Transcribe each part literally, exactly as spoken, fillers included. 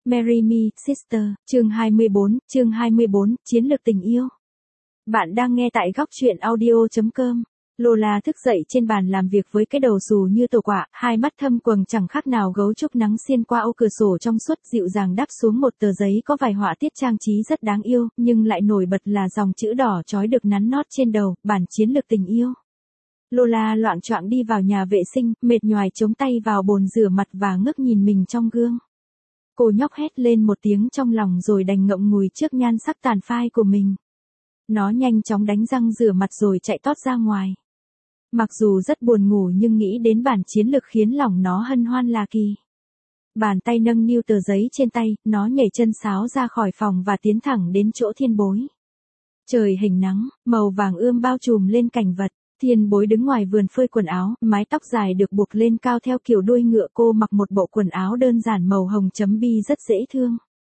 Marry Me, Sister, chương hai mươi bốn, chương hai mươi bốn, Chiến lược tình yêu. Bạn đang nghe tại góc truyện audio chấm com. Lola thức dậy trên bàn làm việc với cái đầu xù như tổ quạ, hai mắt thâm quầng chẳng khác nào gấu trúc nắng xiên qua ô cửa sổ trong suốt dịu dàng đắp xuống một tờ giấy có vài họa tiết trang trí rất đáng yêu, nhưng lại nổi bật là dòng chữ đỏ chói được nắn nót trên đầu, bản chiến lược tình yêu. Lola loạng choạng đi vào nhà vệ sinh, mệt nhoài chống tay vào bồn rửa mặt và ngước nhìn mình trong gương. Cô nhóc hét lên một tiếng trong lòng rồi đành ngậm ngùi trước nhan sắc tàn phai của mình. Nó nhanh chóng đánh răng rửa mặt rồi chạy tót ra ngoài. Mặc dù rất buồn ngủ nhưng nghĩ đến bản chiến lược khiến lòng nó hân hoan lạ kỳ. Bàn tay nâng niu tờ giấy trên tay, nó nhảy chân sáo ra khỏi phòng và tiến thẳng đến chỗ Thiên Bối. Trời hình nắng, màu vàng ươm bao trùm lên cảnh vật. Thiên Bối đứng ngoài vườn phơi quần áo, mái tóc dài được buộc lên cao theo kiểu đuôi ngựa. Cô mặc một bộ quần áo đơn giản màu hồng chấm bi rất dễ thương.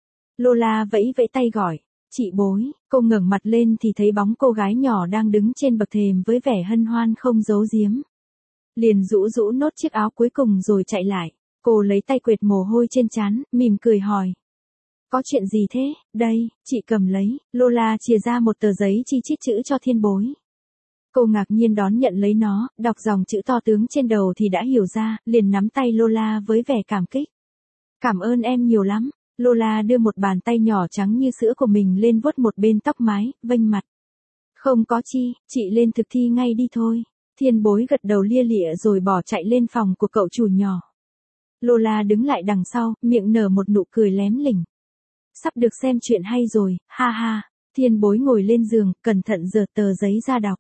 Lola vẫy vẫy tay gọi, chị Bối. Cô ngẩng mặt lên thì thấy bóng cô gái nhỏ đang đứng trên bậc thềm với vẻ hân hoan không giấu giếm. Liền rũ rũ nốt chiếc áo cuối cùng rồi chạy lại. Cô lấy tay quệt mồ hôi trên trán, mỉm cười hỏi. Có chuyện gì thế? Đây, chị cầm lấy. Lola chìa ra một tờ giấy chi chít chữ cho Thiên Bối. Cô ngạc nhiên đón nhận lấy nó, đọc dòng chữ to tướng trên đầu thì đã hiểu ra, liền nắm tay Lola với vẻ cảm kích. Cảm ơn em nhiều lắm. Lola đưa một bàn tay nhỏ trắng như sữa của mình lên vuốt một bên tóc mái, vênh mặt. Không có chi, chị lên thực thi ngay đi thôi. Thiên Bối gật đầu lia lịa rồi bỏ chạy lên phòng của cậu chủ nhỏ. Lola đứng lại đằng sau, miệng nở một nụ cười lém lỉnh. Sắp được xem chuyện hay rồi, ha ha. Thiên Bối ngồi lên giường, cẩn thận giở tờ giấy ra đọc.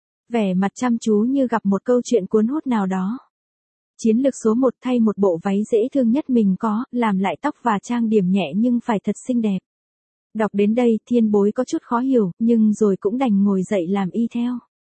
Vẻ mặt chăm chú như gặp một câu chuyện cuốn hút nào đó. Chiến lược số một thay một bộ váy dễ thương nhất mình có, làm lại tóc và trang điểm nhẹ nhưng phải thật xinh đẹp. Đọc đến đây Thiên Bối có chút khó hiểu, nhưng rồi cũng đành ngồi dậy làm y theo.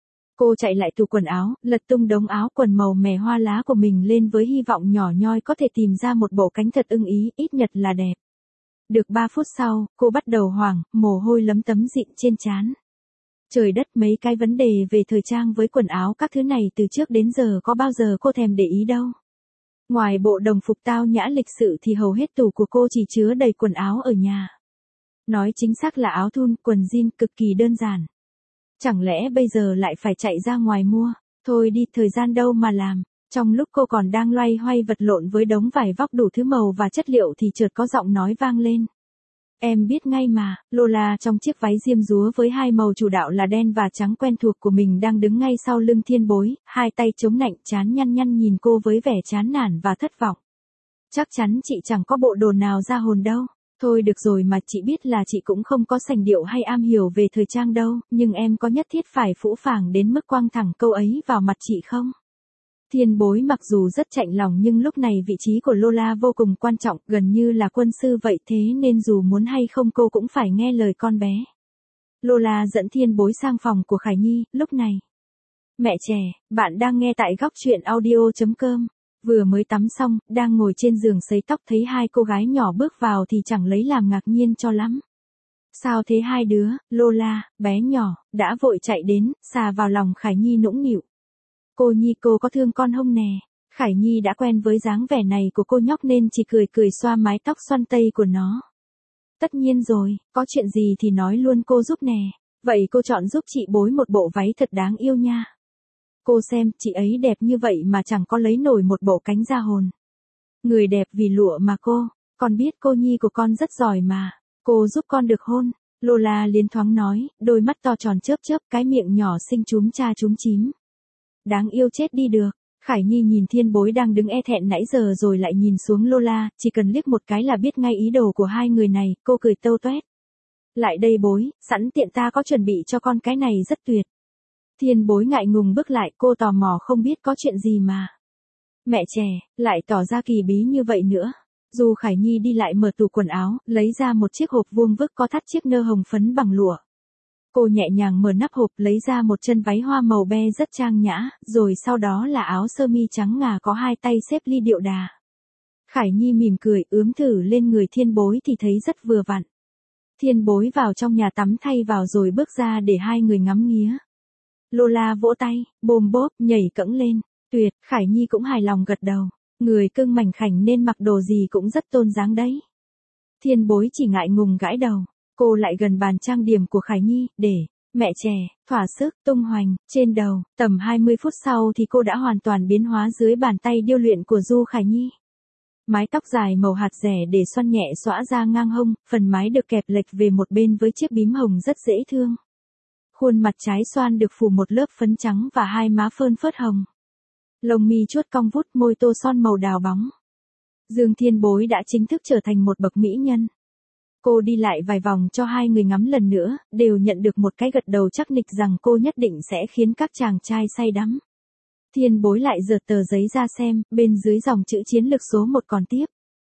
Cô chạy lại tủ quần áo, lật tung đống áo quần màu mè hoa lá của mình lên với hy vọng nhỏ nhoi có thể tìm ra một bộ cánh thật ưng ý, ít nhất là đẹp. Được ba phút sau, cô bắt đầu hoảng, mồ hôi lấm tấm dịn trên trán. Trời đất, mấy cái vấn đề về thời trang với quần áo các thứ này từ trước đến giờ có bao giờ cô thèm để ý đâu. Ngoài bộ đồng phục tao nhã lịch sự thì hầu hết tủ của cô chỉ chứa đầy quần áo ở nhà. Nói chính xác là áo thun, quần jean cực kỳ đơn giản. Chẳng lẽ bây giờ lại phải chạy ra ngoài mua? Thôi đi, thời gian đâu mà làm. Trong lúc cô còn đang loay hoay vật lộn với đống vải vóc đủ thứ màu và chất liệu thì chợt có giọng nói vang lên. Em biết ngay mà. Lola trong chiếc váy diêm dúa với hai màu chủ đạo là đen và trắng quen thuộc của mình đang đứng ngay sau lưng Thiên Bối, hai tay chống nạnh, trán nhăn nhăn nhìn cô với vẻ chán nản và thất vọng. Chắc chắn chị chẳng có bộ đồ nào ra hồn đâu. Thôi được rồi, mà chị biết là chị cũng không có sành điệu hay am hiểu về thời trang đâu, nhưng em có nhất thiết phải phũ phàng đến mức quăng thẳng câu ấy vào mặt chị không? Thiên Bối mặc dù rất chạnh lòng nhưng lúc này vị trí của Lola vô cùng quan trọng, gần như là quân sư vậy, thế nên dù muốn hay không cô cũng phải nghe lời con bé. Lola dẫn Thiên Bối sang phòng của Khải Nhi, lúc này. Mẹ trẻ, bạn đang nghe tại góc truyện audio chấm com. Vừa mới tắm xong, đang ngồi trên giường sấy tóc thấy hai cô gái nhỏ bước vào thì chẳng lấy làm ngạc nhiên cho lắm. Sao thế hai đứa? Lola, bé nhỏ, đã vội chạy đến, xà vào lòng Khải Nhi nũng nịu. Cô Nhi, cô có thương con không nè? Khải Nhi đã quen với dáng vẻ này của cô nhóc nên chỉ cười cười xoa mái tóc xoăn tây của nó. Tất nhiên rồi, có chuyện gì thì nói luôn, cô giúp nè. Vậy cô chọn giúp chị Bối một bộ váy thật đáng yêu nha. Cô xem, chị ấy đẹp như vậy mà chẳng có lấy nổi một bộ cánh ra hồn. Người đẹp vì lụa mà cô. Con biết cô Nhi của con rất giỏi mà. Cô giúp con được hôn. Lola liến thoáng nói, đôi mắt to tròn chớp chớp, cái miệng nhỏ xinh chúm cha chúm chím. Đáng yêu chết đi được. Khải Nhi nhìn Thiên Bối đang đứng e thẹn nãy giờ rồi lại nhìn xuống Lola, chỉ cần liếc một cái là biết ngay ý đồ của hai người này, cô cười tâu toét. Lại đây Bối, sẵn tiện ta có chuẩn bị cho con cái này rất tuyệt. Thiên Bối ngại ngùng bước lại, cô tò mò không biết có chuyện gì mà. Mẹ trẻ, lại tỏ ra kỳ bí như vậy nữa. Dù Khải Nhi đi lại mở tủ quần áo, lấy ra một chiếc hộp vuông vức có thắt chiếc nơ hồng phấn bằng lụa. Cô nhẹ nhàng mở nắp hộp lấy ra một chân váy hoa màu be rất trang nhã, rồi sau đó là áo sơ mi trắng ngà có hai tay xếp ly điệu đà. Khải Nhi mỉm cười ướm thử lên người Thiên Bối thì thấy rất vừa vặn. Thiên Bối vào trong nhà tắm thay vào rồi bước ra để hai người ngắm nghía. Lola vỗ tay, bồm bốp, nhảy cẫng lên. Tuyệt, Khải Nhi cũng hài lòng gật đầu. Người cưng mảnh khảnh nên mặc đồ gì cũng rất tôn dáng đấy. Thiên Bối chỉ ngại ngùng gãi đầu. Cô lại gần bàn trang điểm của Khải Nhi, để mẹ trẻ, thỏa sức, tung hoành, trên đầu. Tầm hai mươi phút sau thì cô đã hoàn toàn biến hóa dưới bàn tay điêu luyện của Du Khải Nhi. Mái tóc dài màu hạt rẻ để xoăn nhẹ xõa ra ngang hông, phần mái được kẹp lệch về một bên với chiếc bím hồng rất dễ thương. Khuôn mặt trái xoan được phủ một lớp phấn trắng và hai má phơn phớt hồng. Lông mi chuốt cong vút, môi tô son màu đào bóng. Dương Thiên Bối đã chính thức trở thành một bậc mỹ nhân. Cô đi lại vài vòng cho hai người ngắm lần nữa, đều nhận được một cái gật đầu chắc nịch rằng cô nhất định sẽ khiến các chàng trai say đắm. Thiên Bối lại giật tờ giấy ra xem, bên dưới dòng chữ chiến lược số một còn tiếp.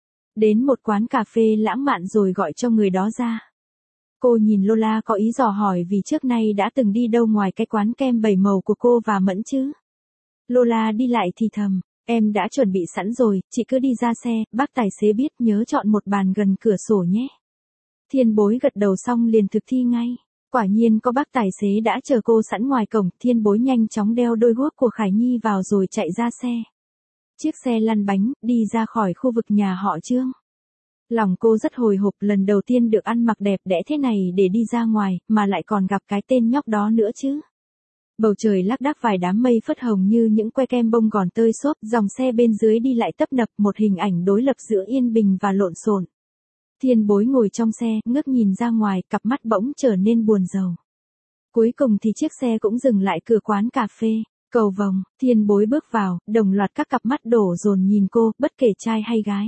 Đến một quán cà phê lãng mạn rồi gọi cho người đó ra. Cô nhìn Lola có ý dò hỏi vì trước nay đã từng đi đâu ngoài cái quán kem bảy màu của cô và Mẫn chứ. Lola đi lại thì thầm, em đã chuẩn bị sẵn rồi, chị cứ đi ra xe, bác tài xế biết nhớ chọn một bàn gần cửa sổ nhé. Thiên Bối gật đầu xong liền thực thi ngay. Quả nhiên có bác tài xế đã chờ cô sẵn ngoài cổng, Thiên Bối nhanh chóng đeo đôi guốc của Khải Nhi vào rồi chạy ra xe. Chiếc xe lăn bánh, đi ra khỏi khu vực nhà họ Trương. Lòng cô rất hồi hộp, lần đầu tiên được ăn mặc đẹp đẽ thế này để đi ra ngoài, mà lại còn gặp cái tên nhóc đó nữa chứ. Bầu trời lác đác vài đám mây phất hồng như những que kem bông gòn tơi xốp, dòng xe bên dưới đi lại tấp nập, một hình ảnh đối lập giữa yên bình và lộn xộn. Thiên Bối ngồi trong xe, ngước nhìn ra ngoài, cặp mắt bỗng trở nên buồn rầu. Cuối cùng thì chiếc xe cũng dừng lại cửa quán cà phê, cầu vồng, Thiên Bối bước vào, đồng loạt các cặp mắt đổ dồn nhìn cô, bất kể trai hay gái.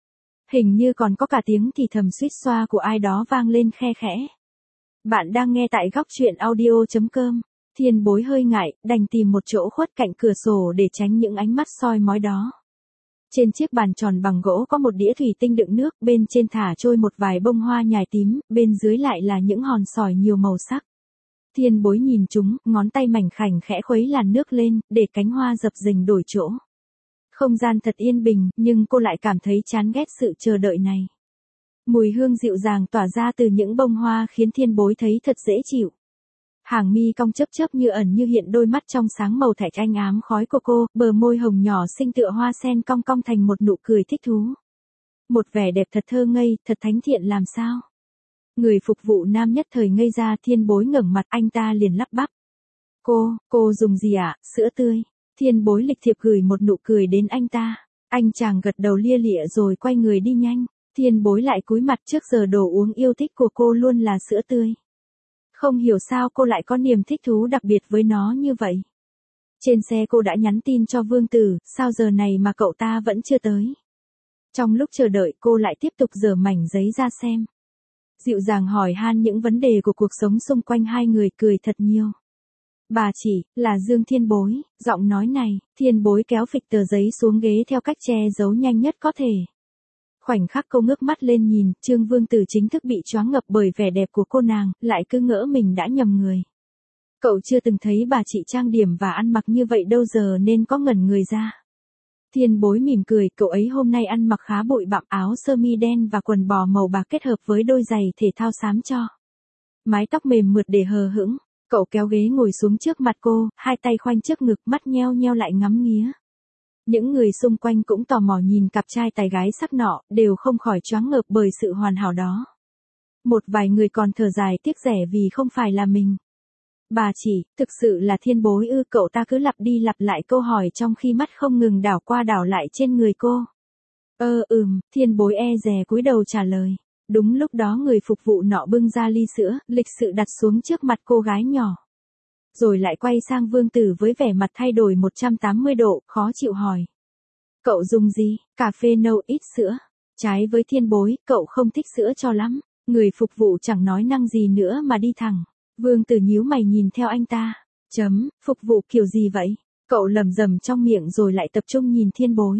Hình như còn có cả tiếng thì thầm suýt xoa của ai đó vang lên khe khẽ. Bạn đang nghe tại góc truyện audio chấm com. Thiên Bối hơi ngại, đành tìm một chỗ khuất cạnh cửa sổ để tránh những ánh mắt soi mói đó. Trên chiếc bàn tròn bằng gỗ có một đĩa thủy tinh đựng nước, bên trên thả trôi một vài bông hoa nhài tím, bên dưới lại là những hòn sỏi nhiều màu sắc. Thiên Bối nhìn chúng, ngón tay mảnh khảnh khẽ khuấy làn nước lên, để cánh hoa dập dềnh đổi chỗ. Không gian thật yên bình, nhưng cô lại cảm thấy chán ghét sự chờ đợi này. Mùi hương dịu dàng tỏa ra từ những bông hoa khiến Thiên Bối thấy thật dễ chịu. Hàng mi cong chớp chớp như ẩn như hiện, đôi mắt trong sáng màu thạch anh ám khói của cô, bờ môi hồng nhỏ xinh tựa hoa sen cong cong thành một nụ cười thích thú. Một vẻ đẹp thật thơ ngây, thật thánh thiện làm sao. Người phục vụ nam nhất thời ngây ra, Thiên Bối ngẩng mặt, anh ta liền lắp bắp. Cô, cô dùng gì ạ? Sữa tươi. Thiên Bối lịch thiệp gửi một nụ cười đến anh ta. Anh chàng gật đầu lia lịa rồi quay người đi nhanh. Thiên Bối lại cúi mặt, trước giờ đồ uống yêu thích của cô luôn là sữa tươi. Không hiểu sao cô lại có niềm thích thú đặc biệt với nó như vậy. Trên xe cô đã nhắn tin cho Vương Tử, sao giờ này mà cậu ta vẫn chưa tới. Trong lúc chờ đợi cô lại tiếp tục giở mảnh giấy ra xem. Dịu dàng hỏi han những vấn đề của cuộc sống xung quanh hai người, cười thật nhiều. Bà chỉ, là Dương Thiên Bối, giọng nói này, Thiên Bối kéo phịch tờ giấy xuống ghế theo cách che giấu nhanh nhất có thể. Khoảnh khắc cô ngước mắt lên nhìn, Trương Vương Tử chính thức bị choáng ngập bởi vẻ đẹp của cô nàng, lại cứ ngỡ mình đã nhầm người. Cậu chưa từng thấy bà chị trang điểm và ăn mặc như vậy đâu giờ nên có ngẩn người ra. Thiên Bối mỉm cười, cậu ấy hôm nay ăn mặc khá bụi bặm, áo sơ mi đen và quần bò màu bạc kết hợp với đôi giày thể thao xám cho. Mái tóc mềm mượt để hờ hững, cậu kéo ghế ngồi xuống trước mặt cô, hai tay khoanh trước ngực, mắt nheo nheo lại ngắm nghía. Những người xung quanh cũng tò mò nhìn cặp trai tài gái sắc nọ, đều không khỏi choáng ngợp bởi sự hoàn hảo đó. Một vài người còn thở dài tiếc rẻ vì không phải là mình. Bà chỉ, thực sự là Thiên Bối ư? Cậu ta cứ lặp đi lặp lại câu hỏi trong khi mắt không ngừng đảo qua đảo lại trên người cô. Ơ ờ, ừm, Thiên Bối e dè cúi đầu trả lời. Đúng lúc đó người phục vụ nọ bưng ra ly sữa, lịch sự đặt xuống trước mặt cô gái nhỏ. Rồi lại quay sang Vương Tử với vẻ mặt thay đổi một trăm tám mươi độ, khó chịu hỏi. Cậu dùng gì? Cà phê nâu ít sữa. Trái với Thiên Bối, cậu không thích sữa cho lắm. Người phục vụ chẳng nói năng gì nữa mà đi thẳng. Vương Tử nhíu mày nhìn theo anh ta. Chấm, phục vụ kiểu gì vậy? Cậu lẩm rẩm trong miệng rồi lại tập trung nhìn Thiên Bối.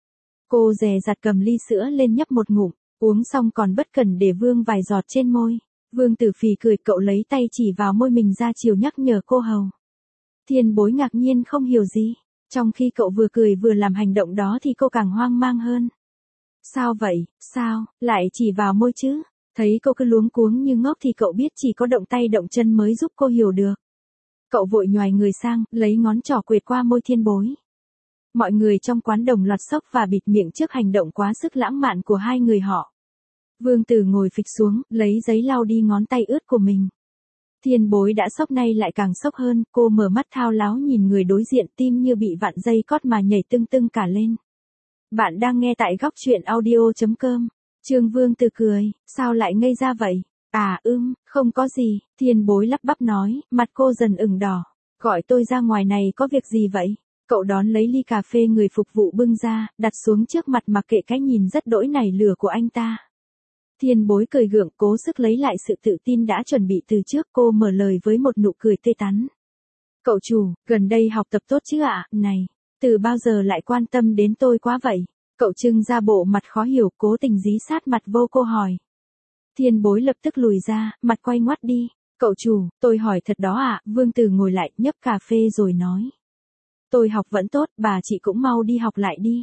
Cô dè dặt cầm ly sữa lên nhấp một ngụm, uống xong còn bất cẩn để vương vài giọt trên môi. Vương Tử phì cười, cậu lấy tay chỉ vào môi mình ra chiều nhắc nhở cô hầu. Thiên Bối ngạc nhiên không hiểu gì. Trong khi cậu vừa cười vừa làm hành động đó thì cô càng hoang mang hơn. Sao vậy, sao, lại chỉ vào môi chứ? Thấy cô cứ luống cuống như ngốc thì cậu biết chỉ có động tay động chân mới giúp cô hiểu được. Cậu vội nhoài người sang, lấy ngón trỏ quệt qua môi Thiên Bối. Mọi người trong quán đồng loạt sốc và bịt miệng trước hành động quá sức lãng mạn của hai người họ. Vương Tử ngồi phịch xuống, lấy giấy lau đi ngón tay ướt của mình. Thiên Bối đã sốc nay lại càng sốc hơn, cô mở mắt thao láo nhìn người đối diện, tim như bị vặn dây cót mà nhảy tưng tưng cả lên. Bạn đang nghe tại góc truyện audio.com. Trương Vương Tử cười, sao lại ngây ra vậy? À ưm, không có gì, Thiên Bối lắp bắp nói, mặt cô dần ửng đỏ. Gọi tôi ra ngoài này có việc gì vậy? Cậu đón lấy ly cà phê người phục vụ bưng ra, đặt xuống trước mặt mặc kệ cái nhìn rất đỗi nảy lửa của anh ta. Thiên Bối cười gượng, cố sức lấy lại sự tự tin đã chuẩn bị từ trước, cô mở lời với một nụ cười tươi tắn. Cậu chủ, gần đây học tập tốt chứ ạ? Này, từ bao giờ lại quan tâm đến tôi quá vậy? Cậu trưng ra bộ mặt khó hiểu, cố tình dí sát mặt vô cô hỏi. Thiên Bối lập tức lùi ra, mặt quay ngoắt đi. Cậu chủ, tôi hỏi thật đó ạ. Vương Tử ngồi lại, nhấp cà phê rồi nói. Tôi học vẫn tốt, bà chị cũng mau đi học lại đi.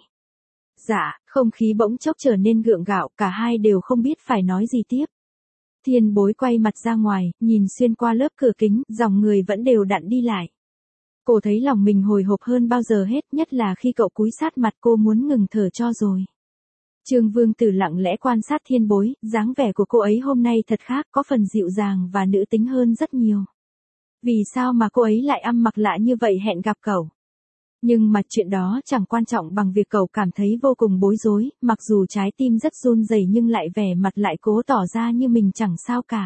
Dạ, không khí bỗng chốc trở nên gượng gạo, cả hai đều không biết phải nói gì tiếp. Thiên Bối quay mặt ra ngoài, nhìn xuyên qua lớp cửa kính, dòng người vẫn đều đặn đi lại. Cô thấy lòng mình hồi hộp hơn bao giờ hết, nhất là khi cậu cúi sát mặt cô muốn ngừng thở cho rồi. Trương Vương Tử lặng lẽ quan sát Thiên Bối, dáng vẻ của cô ấy hôm nay thật khác, có phần dịu dàng và nữ tính hơn rất nhiều. Vì sao mà cô ấy lại âm mặc lạ như vậy hẹn gặp cậu? Nhưng mà chuyện đó chẳng quan trọng bằng việc cậu cảm thấy vô cùng bối rối, mặc dù trái tim rất run rẩy nhưng lại vẻ mặt lại cố tỏ ra như mình chẳng sao cả.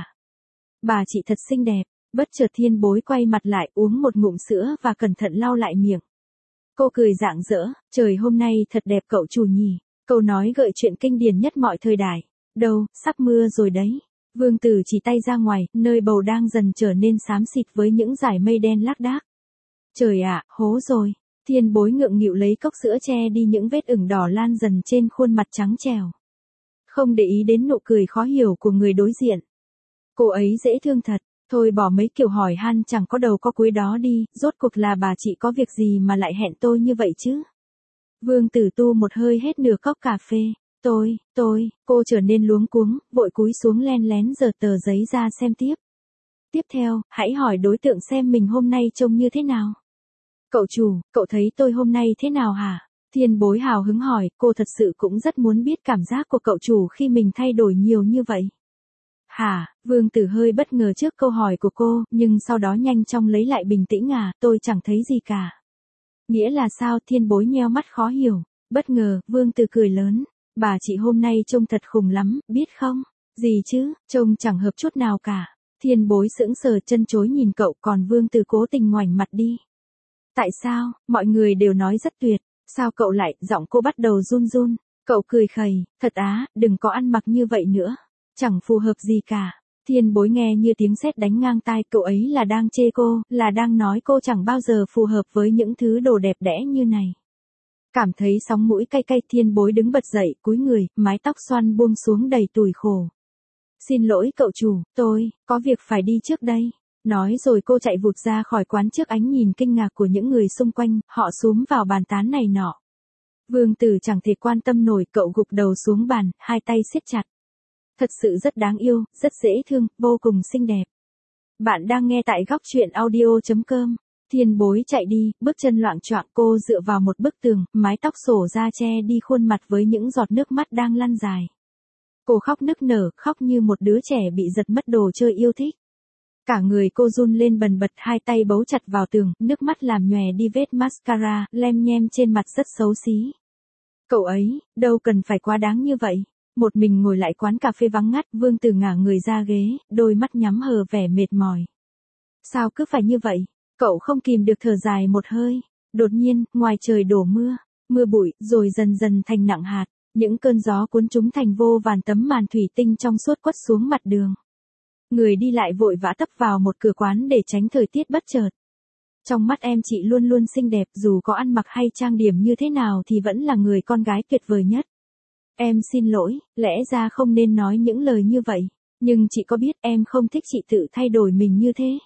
Bà chị thật xinh đẹp, bất chợt Thiên Bối quay mặt lại uống một ngụm sữa và cẩn thận lau lại miệng. Cô cười rạng rỡ, trời hôm nay thật đẹp cậu chủ nhỉ. Câu nói gợi chuyện kinh điển nhất mọi thời đại. Đâu, sắp mưa rồi đấy. Vương Tử chỉ tay ra ngoài, nơi bầu đang dần trở nên xám xịt với những dải mây đen lác đác. Trời ạ, hố rồi. Thiên Bối ngượng nghịu lấy cốc sữa che đi những vết ửng đỏ lan dần trên khuôn mặt trắng trẻo. Không để ý đến nụ cười khó hiểu của người đối diện. Cô ấy dễ thương thật, thôi bỏ mấy kiểu hỏi han chẳng có đầu có cuối đó đi, rốt cuộc là bà chị có việc gì mà lại hẹn tôi như vậy chứ? Vương Tử tu một hơi hết nửa cốc cà phê. Tôi, tôi, cô trở nên luống cuống, vội cúi xuống len lén giở tờ giấy ra xem tiếp. Tiếp theo, hãy hỏi đối tượng xem mình hôm nay trông như thế nào. Cậu chủ, cậu thấy tôi hôm nay thế nào hả? Thiên Bối hào hứng hỏi, cô thật sự cũng rất muốn biết cảm giác của cậu chủ khi mình thay đổi nhiều như vậy. Hả, Vương Tử hơi bất ngờ trước câu hỏi của cô, nhưng sau đó nhanh chóng lấy lại bình tĩnh à, tôi chẳng thấy gì cả. Nghĩa là sao? Thiên Bối nheo mắt khó hiểu. Bất ngờ, Vương Tử cười lớn. Bà chị hôm nay trông thật khùng lắm, biết không? Gì chứ, trông chẳng hợp chút nào cả. Thiên Bối sững sờ chân chối nhìn cậu, còn Vương Tử cố tình ngoảnh mặt đi. Tại sao, mọi người đều nói rất tuyệt, sao cậu lại, giọng cô bắt đầu run run. Cậu cười khẩy, thật á, đừng có ăn mặc như vậy nữa. Chẳng phù hợp gì cả. Thiên Bối nghe như tiếng sét đánh ngang tai, cậu ấy là đang chê cô, là đang nói cô chẳng bao giờ phù hợp với những thứ đồ đẹp đẽ như này. Cảm thấy sóng mũi cay cay, Thiên Bối đứng bật dậy, cúi người, mái tóc xoăn buông xuống đầy tủi khổ. Xin lỗi cậu chủ, tôi, có việc phải đi trước đây. Nói rồi cô chạy vụt ra khỏi quán trước ánh nhìn kinh ngạc của những người xung quanh, họ xúm vào bàn tán này nọ. Vương Tử chẳng thể quan tâm nổi, cậu gục đầu xuống bàn, hai tay siết chặt. Thật sự rất đáng yêu, rất dễ thương, vô cùng xinh đẹp. Bạn đang nghe tại góc truyện audio.com. Thiên Bối chạy đi, bước chân loạng choạng, cô dựa vào một bức tường, mái tóc xổ ra che đi khuôn mặt với những giọt nước mắt đang lăn dài. Cô khóc nức nở, khóc như một đứa trẻ bị giật mất đồ chơi yêu thích. Cả người cô run lên bần bật, hai tay bấu chặt vào tường, nước mắt làm nhòe đi vết mascara, lem nhem trên mặt rất xấu xí. Cậu ấy, đâu cần phải quá đáng như vậy. Một mình ngồi lại quán cà phê vắng ngắt, Vương Tử ngả người ra ghế, đôi mắt nhắm hờ vẻ mệt mỏi. Sao cứ phải như vậy? Cậu không kìm được thở dài một hơi. Đột nhiên, ngoài trời đổ mưa, mưa bụi, rồi dần dần thành nặng hạt. Những cơn gió cuốn chúng thành vô vàn tấm màn thủy tinh trong suốt quất xuống mặt đường. Người đi lại vội vã tấp vào một cửa quán để tránh thời tiết bất chợt. Trong mắt em chị luôn luôn xinh đẹp, dù có ăn mặc hay trang điểm như thế nào thì vẫn là người con gái tuyệt vời nhất. Em xin lỗi, lẽ ra không nên nói những lời như vậy, nhưng chị có biết em không thích chị tự thay đổi mình như thế.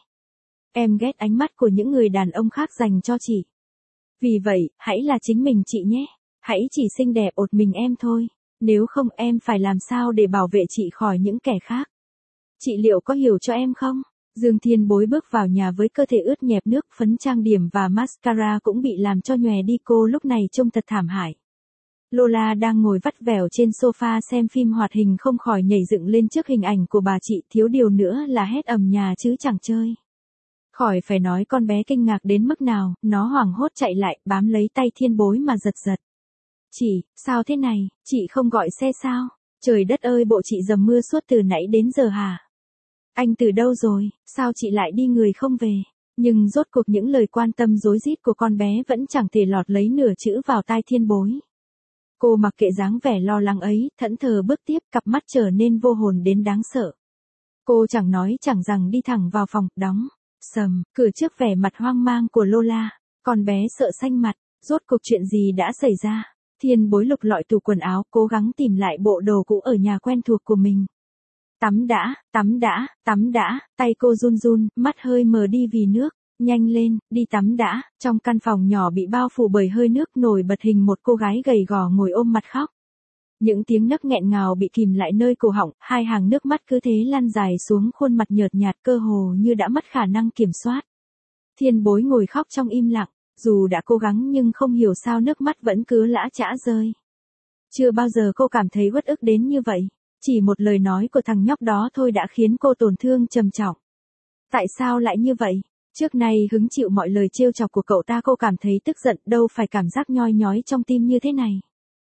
Em ghét ánh mắt của những người đàn ông khác dành cho chị. Vì vậy, hãy là chính mình chị nhé. Hãy chỉ xinh đẹp một mình em thôi. Nếu không em phải làm sao để bảo vệ chị khỏi những kẻ khác. Chị liệu có hiểu cho em không? Dương Thiên Bối bước vào nhà với cơ thể ướt nhẹp nước, phấn trang điểm và mascara cũng bị làm cho nhòe đi, cô lúc này trông thật thảm hại. Lola đang ngồi vắt vẻo trên sofa xem phim hoạt hình không khỏi nhảy dựng lên trước hình ảnh của bà chị, thiếu điều nữa là hét ầm nhà chứ chẳng chơi. Khỏi phải nói con bé kinh ngạc đến mức nào, nó hoảng hốt chạy lại, bám lấy tay Thiên Bối mà giật giật. Chị, sao thế này, chị không gọi xe sao? Trời đất ơi, bộ chị dầm mưa suốt từ nãy đến giờ hả? Anh từ đâu rồi, sao chị lại đi người không về? Nhưng rốt cuộc những lời quan tâm rối rít của con bé vẫn chẳng thể lọt lấy nửa chữ vào tai Thiên Bối. Cô mặc kệ dáng vẻ lo lắng ấy, thẫn thờ bước tiếp, cặp mắt trở nên vô hồn đến đáng sợ. Cô chẳng nói chẳng rằng đi thẳng vào phòng, đóng, sầm, cửa trước vẻ mặt hoang mang của Lola. Con bé sợ xanh mặt, rốt cuộc chuyện gì đã xảy ra? Thiên Bối lục lọi tủ quần áo, cố gắng tìm lại bộ đồ cũ ở nhà quen thuộc của mình. Tắm đã, tắm đã, tắm đã, tay cô run run, mắt hơi mờ đi vì nước. Nhanh lên, đi tắm đã. Trong căn phòng nhỏ bị bao phủ bởi hơi nước, nổi bật hình một cô gái gầy gò ngồi ôm mặt khóc. Những tiếng nấc nghẹn ngào bị kìm lại nơi cổ họng, hai hàng nước mắt cứ thế lăn dài xuống khuôn mặt nhợt nhạt, cơ hồ như đã mất khả năng kiểm soát. Thiên Bối ngồi khóc trong im lặng, dù đã cố gắng nhưng không hiểu sao nước mắt vẫn cứ lã chã rơi. Chưa bao giờ cô cảm thấy uất ức đến như vậy, chỉ một lời nói của thằng nhóc đó thôi đã khiến cô tổn thương trầm trọng. Tại sao lại như vậy? Trước nay hứng chịu mọi lời trêu chọc của cậu ta, cô cảm thấy tức giận, đâu phải cảm giác nhoi nhói trong tim như thế này.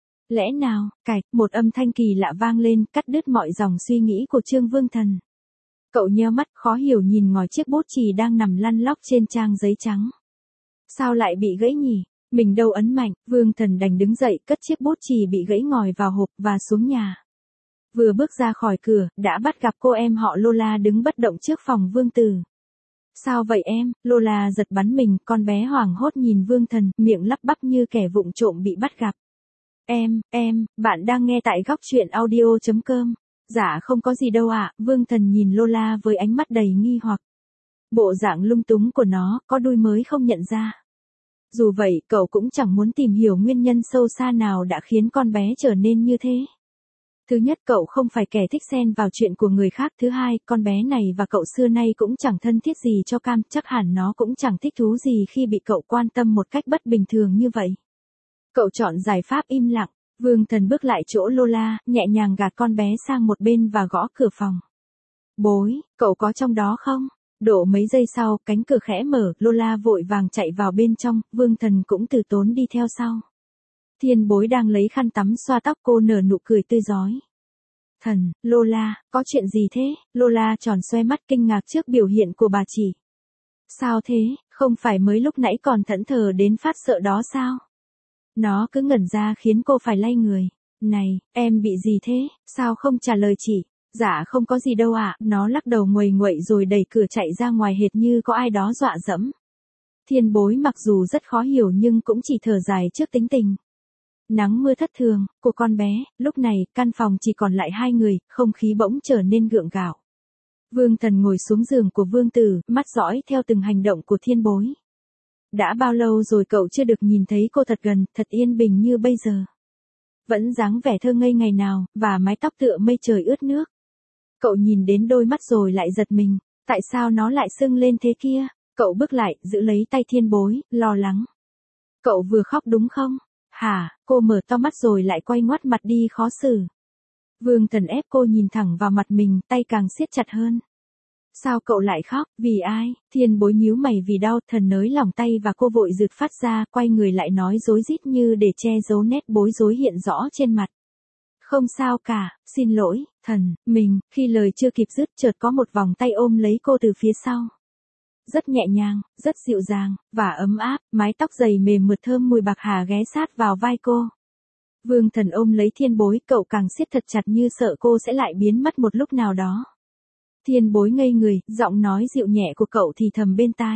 Lẽ nào, cạch, một âm thanh kỳ lạ vang lên, cắt đứt mọi dòng suy nghĩ của Trương Vương Thần. Cậu nheo mắt, khó hiểu nhìn ngó chiếc bút chì đang nằm lăn lóc trên trang giấy trắng. Sao lại bị gãy nhỉ? Mình đâu ấn mạnh, Vương Thần đành đứng dậy, cất chiếc bút chì bị gãy ngòi vào hộp và xuống nhà. Vừa bước ra khỏi cửa, đã bắt gặp cô em họ Lola đứng bất động trước phòng Vương Tử. Sao vậy em? Lola giật bắn mình, con bé hoảng hốt nhìn Vương Thần, miệng lắp bắp như kẻ vụng trộm bị bắt gặp. Em, em, bạn đang nghe tại góc truyện audio chấm com. Dạ không có gì đâu ạ, Vương Thần nhìn Lola với ánh mắt đầy nghi hoặc. Bộ dạng lung túng của nó, có đuôi mới không nhận ra. Dù vậy, cậu cũng chẳng muốn tìm hiểu nguyên nhân sâu xa nào đã khiến con bé trở nên như thế. Thứ nhất, cậu không phải kẻ thích xen vào chuyện của người khác. Thứ hai, con bé này và cậu xưa nay cũng chẳng thân thiết gì cho cam, chắc hẳn nó cũng chẳng thích thú gì khi bị cậu quan tâm một cách bất bình thường như vậy. Cậu chọn giải pháp im lặng. Vương Thần bước lại chỗ Lola, nhẹ nhàng gạt con bé sang một bên và gõ cửa phòng. Bối, cậu có trong đó không? Độ mấy giây sau, cánh cửa khẽ mở, Lola vội vàng chạy vào bên trong, Vương Thần cũng từ tốn đi theo sau. Thiên Bối đang lấy khăn tắm xoa tóc cô, nở nụ cười tươi rói. Thần, Lola, có chuyện gì thế? Lola tròn xoe mắt kinh ngạc trước biểu hiện của bà chị. Sao thế, không phải mới lúc nãy còn thẫn thờ đến phát sợ đó sao? Nó cứ ngẩn ra khiến cô phải lay người. Này, em bị gì thế, sao không trả lời chị? Dạ không có gì đâu ạ, nó lắc đầu nguầy nguậy rồi đẩy cửa chạy ra ngoài hệt như có ai đó dọa dẫm. Thiên Bối mặc dù rất khó hiểu nhưng cũng chỉ thở dài trước tính tình nắng mưa thất thường của con bé. Lúc này, căn phòng chỉ còn lại hai người, không khí bỗng trở nên gượng gạo. Vương Thần ngồi xuống giường của Vương Tử, mắt dõi theo từng hành động của Thiên Bối. Đã bao lâu rồi cậu chưa được nhìn thấy cô thật gần, thật yên bình như bây giờ. Vẫn dáng vẻ thơ ngây ngày nào, và mái tóc tựa mây trời ướt nước. Cậu nhìn đến đôi mắt rồi lại giật mình, tại sao nó lại sưng lên thế kia? Cậu bước lại, giữ lấy tay Thiên Bối, lo lắng. Cậu vừa khóc đúng không? Hả? Cô mở to mắt rồi lại quay ngoắt mặt đi khó xử. Vương Thần ép cô nhìn thẳng vào mặt mình, tay càng siết chặt hơn. Sao cậu lại khóc, vì ai? Thiên Bối nhíu mày vì đau, Thần nới lỏng tay và cô vội rụt phát ra, quay người lại nói rối rít như để che giấu nét bối rối hiện rõ trên mặt. Không sao cả, xin lỗi, Thần, mình, khi lời chưa kịp dứt chợt có một vòng tay ôm lấy cô từ phía sau. Rất nhẹ nhàng, rất dịu dàng, và ấm áp, mái tóc dày mềm mượt thơm mùi bạc hà ghé sát vào vai cô. Vương Thần ôm lấy Thiên Bối, cậu càng siết thật chặt như sợ cô sẽ lại biến mất một lúc nào đó. Thiên Bối ngây người, giọng nói dịu nhẹ của cậu thì thầm bên tai.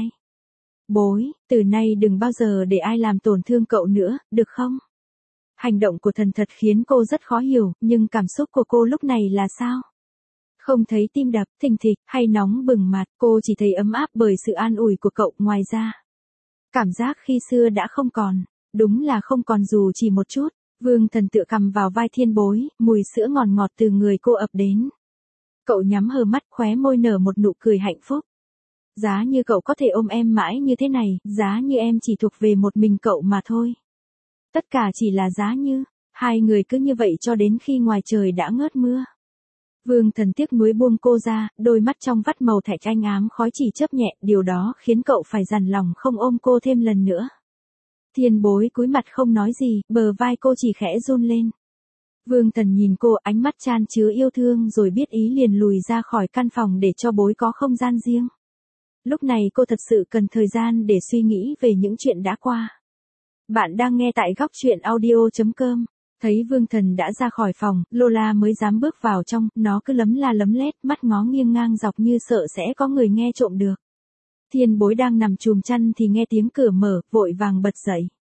Bối, từ nay đừng bao giờ để ai làm tổn thương cậu nữa, được không? Hành động của Thần thật khiến cô rất khó hiểu, nhưng cảm xúc của cô lúc này là sao? Không thấy tim đập, thình thịch, hay nóng bừng mặt, cô chỉ thấy ấm áp bởi sự an ủi của cậu. Ngoài ra, cảm giác khi xưa đã không còn, đúng là không còn dù chỉ một chút. Vương Thần tựa cằm vào vai Thiên Bối, mùi sữa ngọt ngọt từ người cô ập đến. Cậu nhắm hờ mắt, khóe môi nở một nụ cười hạnh phúc. Giá như cậu có thể ôm em mãi như thế này, giá như em chỉ thuộc về một mình cậu mà thôi. Tất cả chỉ là giá như. Hai người cứ như vậy cho đến khi ngoài trời đã ngớt mưa. Vương Thần tiếc nuối buông cô ra, đôi mắt trong vắt màu thạch anh ám khói chỉ chớp nhẹ, điều đó khiến cậu phải dằn lòng không ôm cô thêm lần nữa. Thiên Bối cúi mặt không nói gì, bờ vai cô chỉ khẽ run lên. Vương Thần nhìn cô, ánh mắt chan chứa yêu thương rồi biết ý liền lùi ra khỏi căn phòng để cho Bối có không gian riêng. Lúc này cô thật sự cần thời gian để suy nghĩ về những chuyện đã qua. Bạn đang nghe tại góc truyện audio chấm com. Thấy Vương Thần đã ra khỏi phòng, Lola mới dám bước vào trong, nó cứ lấm la lấm lét, mắt ngó nghiêng ngang dọc như sợ sẽ có người nghe trộm được. Thiên Bối đang nằm chùm chăn thì nghe tiếng cửa mở, vội vàng bật dậy.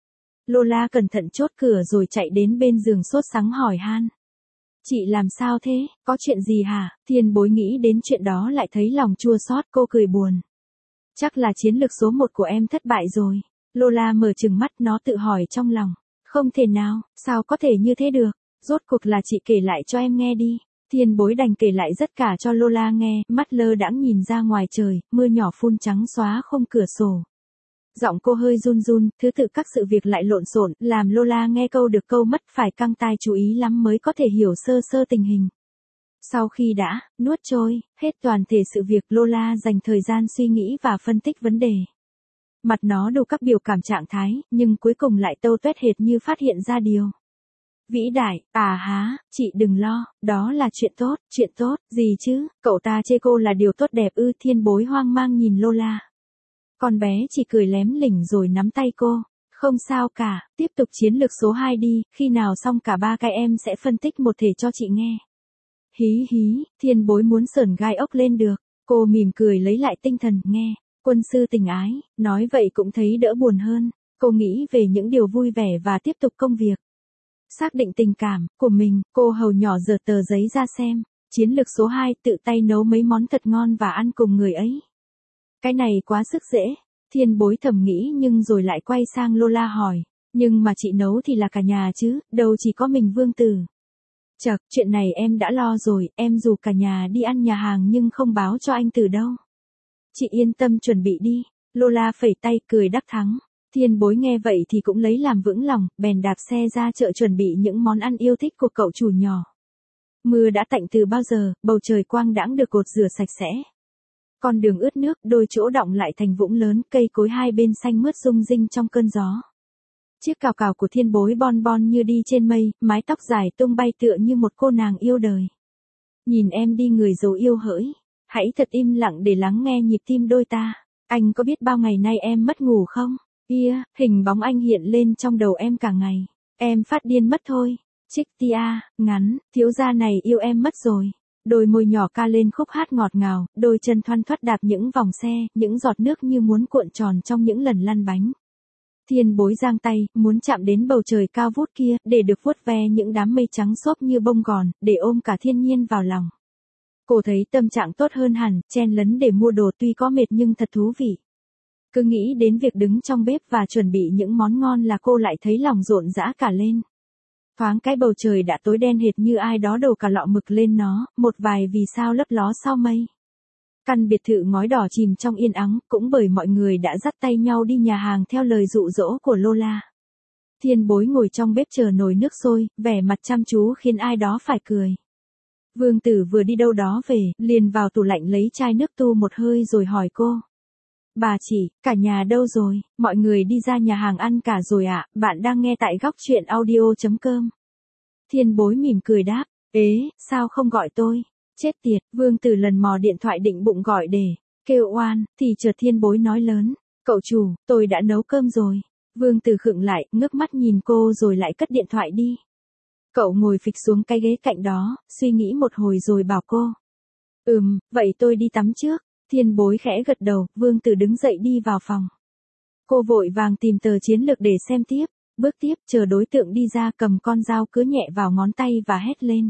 Lola cẩn thận chốt cửa rồi chạy đến bên giường sốt sắng hỏi han. Chị làm sao thế, có chuyện gì hả? Thiên Bối nghĩ đến chuyện đó lại thấy lòng chua xót, cô cười buồn. Chắc là chiến lược số một của em thất bại rồi. Lola mở trừng mắt, nó tự hỏi trong lòng. Không thể nào, sao có thể như thế được, rốt cuộc là chị kể lại cho em nghe đi. Thiên Bối đành kể lại tất cả cho Lola nghe, mắt lơ đãng nhìn ra ngoài trời, mưa nhỏ phun trắng xóa khung cửa sổ. Giọng cô hơi run run, thứ tự các sự việc lại lộn xộn, làm Lola nghe câu được câu mất, phải căng tai chú ý lắm mới có thể hiểu sơ sơ tình hình. Sau khi đã nuốt trôi hết toàn thể sự việc, Lola dành thời gian suy nghĩ và phân tích vấn đề. Mặt nó đủ các biểu cảm trạng thái, nhưng cuối cùng lại tâu tuét hệt như phát hiện ra điều. Vĩ đại, à há, chị đừng lo, đó là chuyện tốt, chuyện tốt, gì chứ, cậu ta chê cô là điều tốt đẹp ư? Thiên Bối hoang mang nhìn Lola. Con bé chỉ cười lém lỉnh rồi nắm tay cô. Không sao cả, tiếp tục chiến lược số hai đi, khi nào xong cả ba cái em sẽ phân tích một thể cho chị nghe. Hí hí, Thiên Bối muốn sởn gai ốc lên được, cô mỉm cười lấy lại tinh thần, nghe. Quân sư tình ái, nói vậy cũng thấy đỡ buồn hơn, cô nghĩ về những điều vui vẻ và tiếp tục công việc. Xác định tình cảm của mình, cô hầu nhỏ giở tờ giấy ra xem. Chiến lược số hai, tự tay nấu mấy món thật ngon và ăn cùng người ấy. Cái này quá sức dễ, Thiên Bối thầm nghĩ nhưng rồi lại quay sang Lola hỏi. Nhưng mà chị nấu thì là cả nhà chứ, đâu chỉ có mình Vương Tử. Chậc, chuyện này em đã lo rồi, em rủ cả nhà đi ăn nhà hàng nhưng không báo cho anh Tử đâu. Chị yên tâm chuẩn bị đi, Lola phẩy tay cười đắc thắng. Thiên Bối nghe vậy thì cũng lấy làm vững lòng, bèn đạp xe ra chợ chuẩn bị những món ăn yêu thích của cậu chủ nhỏ. Mưa đã tạnh từ bao giờ, bầu trời quang đãng được cột rửa sạch sẽ. Con đường ướt nước, đôi chỗ đọng lại thành vũng lớn, cây cối hai bên xanh mướt rung rinh trong cơn gió. Chiếc cào cào của Thiên Bối bon bon như đi trên mây, mái tóc dài tung bay tựa như một cô nàng yêu đời. Nhìn em đi người dấu yêu hỡi. Hãy thật im lặng để lắng nghe nhịp tim đôi ta. Anh có biết bao ngày nay em mất ngủ không? Ia, yeah, hình bóng anh hiện lên trong đầu em cả ngày. Em phát điên mất thôi. Trích tia, ngắn, thiếu gia này yêu em mất rồi. Đôi môi nhỏ ca lên khúc hát ngọt ngào, đôi chân thoăn thoắt đạp những vòng xe, những giọt nước như muốn cuộn tròn trong những lần lăn bánh. Thiên Bối giang tay, muốn chạm đến bầu trời cao vút kia, để được vuốt ve những đám mây trắng xốp như bông gòn, để ôm cả thiên nhiên vào lòng. Cô thấy tâm trạng tốt hơn hẳn, chen lấn để mua đồ tuy có mệt nhưng thật thú vị. Cứ nghĩ đến việc đứng trong bếp và chuẩn bị những món ngon là cô lại thấy lòng rộn rã cả lên. Thoáng cái bầu trời đã tối đen hệt như ai đó đổ cả lọ mực lên nó, một vài vì sao lấp ló sau mây. Căn biệt thự ngói đỏ chìm trong yên ắng, cũng bởi mọi người đã dắt tay nhau đi nhà hàng theo lời dụ dỗ của Lola. Thiên Bối ngồi trong bếp chờ nồi nước sôi, vẻ mặt chăm chú khiến ai đó phải cười. Vương Tử vừa đi đâu đó về, liền vào tủ lạnh lấy chai nước tu một hơi rồi hỏi cô. Bà chị, cả nhà đâu rồi, mọi người đi ra nhà hàng ăn cả rồi ạ, à? Bạn đang nghe tại góc truyện audio chấm com. Thiên Bối mỉm cười đáp, ế, sao không gọi tôi? Chết tiệt, Vương Tử lần mò điện thoại định bụng gọi để kêu oan, thì chợt Thiên Bối nói lớn, cậu chủ, tôi đã nấu cơm rồi. Vương Tử khựng lại, ngước mắt nhìn cô rồi lại cất điện thoại đi. Cậu ngồi phịch xuống cái ghế cạnh đó, suy nghĩ một hồi rồi bảo cô. Ừm, vậy tôi đi tắm trước. Thiên Bối khẽ gật đầu, Vương Tử đứng dậy đi vào phòng. Cô vội vàng tìm tờ chiến lược để xem tiếp, bước tiếp chờ đối tượng đi ra cầm con dao cứa nhẹ vào ngón tay và hét lên.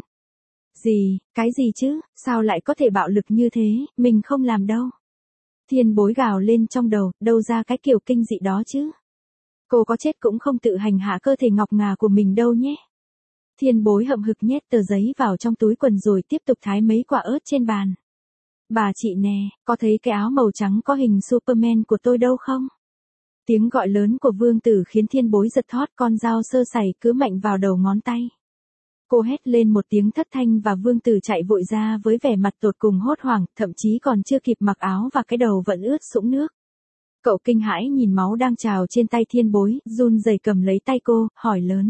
Gì, cái gì chứ, sao lại có thể bạo lực như thế, mình không làm đâu. Thiên Bối gào lên trong đầu, đâu ra cái kiểu kinh dị đó chứ. Cô có chết cũng không tự hành hạ cơ thể ngọc ngà của mình đâu nhé. Thiên Bối hậm hực nhét tờ giấy vào trong túi quần rồi tiếp tục thái mấy quả ớt trên bàn. Bà chị nè, có thấy cái áo màu trắng có hình Superman của tôi đâu không? Tiếng gọi lớn của vương tử khiến thiên bối giật thót, con dao sơ sẩy cứ mạnh vào đầu ngón tay. Cô hét lên một tiếng thất thanh và vương tử chạy vội ra với vẻ mặt tột cùng hốt hoảng, thậm chí còn chưa kịp mặc áo và cái đầu vẫn ướt sũng nước. Cậu kinh hãi nhìn máu đang trào trên tay thiên bối, run rẩy cầm lấy tay cô, hỏi lớn.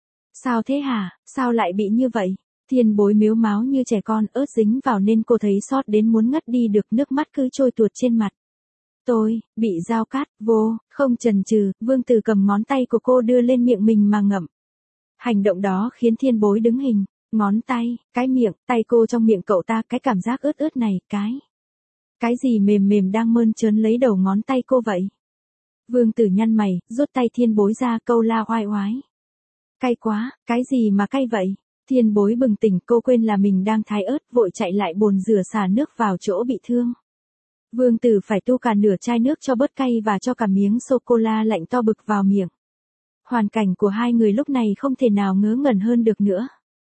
Sao thế hả, sao lại bị như vậy? Thiên bối mếu máo như trẻ con, ớt dính vào nên cô thấy xót đến muốn ngất đi được, nước mắt cứ trôi tuột trên mặt. Tôi, bị dao cắt, vô, không chần chừ, vương tử cầm ngón tay của cô đưa lên miệng mình mà ngậm. Hành động đó khiến thiên bối đứng hình, ngón tay, cái miệng, tay cô trong miệng cậu ta, cái cảm giác ướt ướt này, cái. Cái gì mềm mềm đang mơn trớn lấy đầu ngón tay cô vậy? Vương tử nhăn mày, rút tay thiên bối ra, câu la oai oái. Cay quá, cái gì mà cay vậy? Thiên bối bừng tỉnh, cô quên là mình đang thái ớt, vội chạy lại bồn rửa xả nước vào chỗ bị thương. Vương tử phải tu cả nửa chai nước cho bớt cay và cho cả miếng sô-cô-la lạnh to bực vào miệng. Hoàn cảnh của hai người lúc này không thể nào ngớ ngẩn hơn được nữa.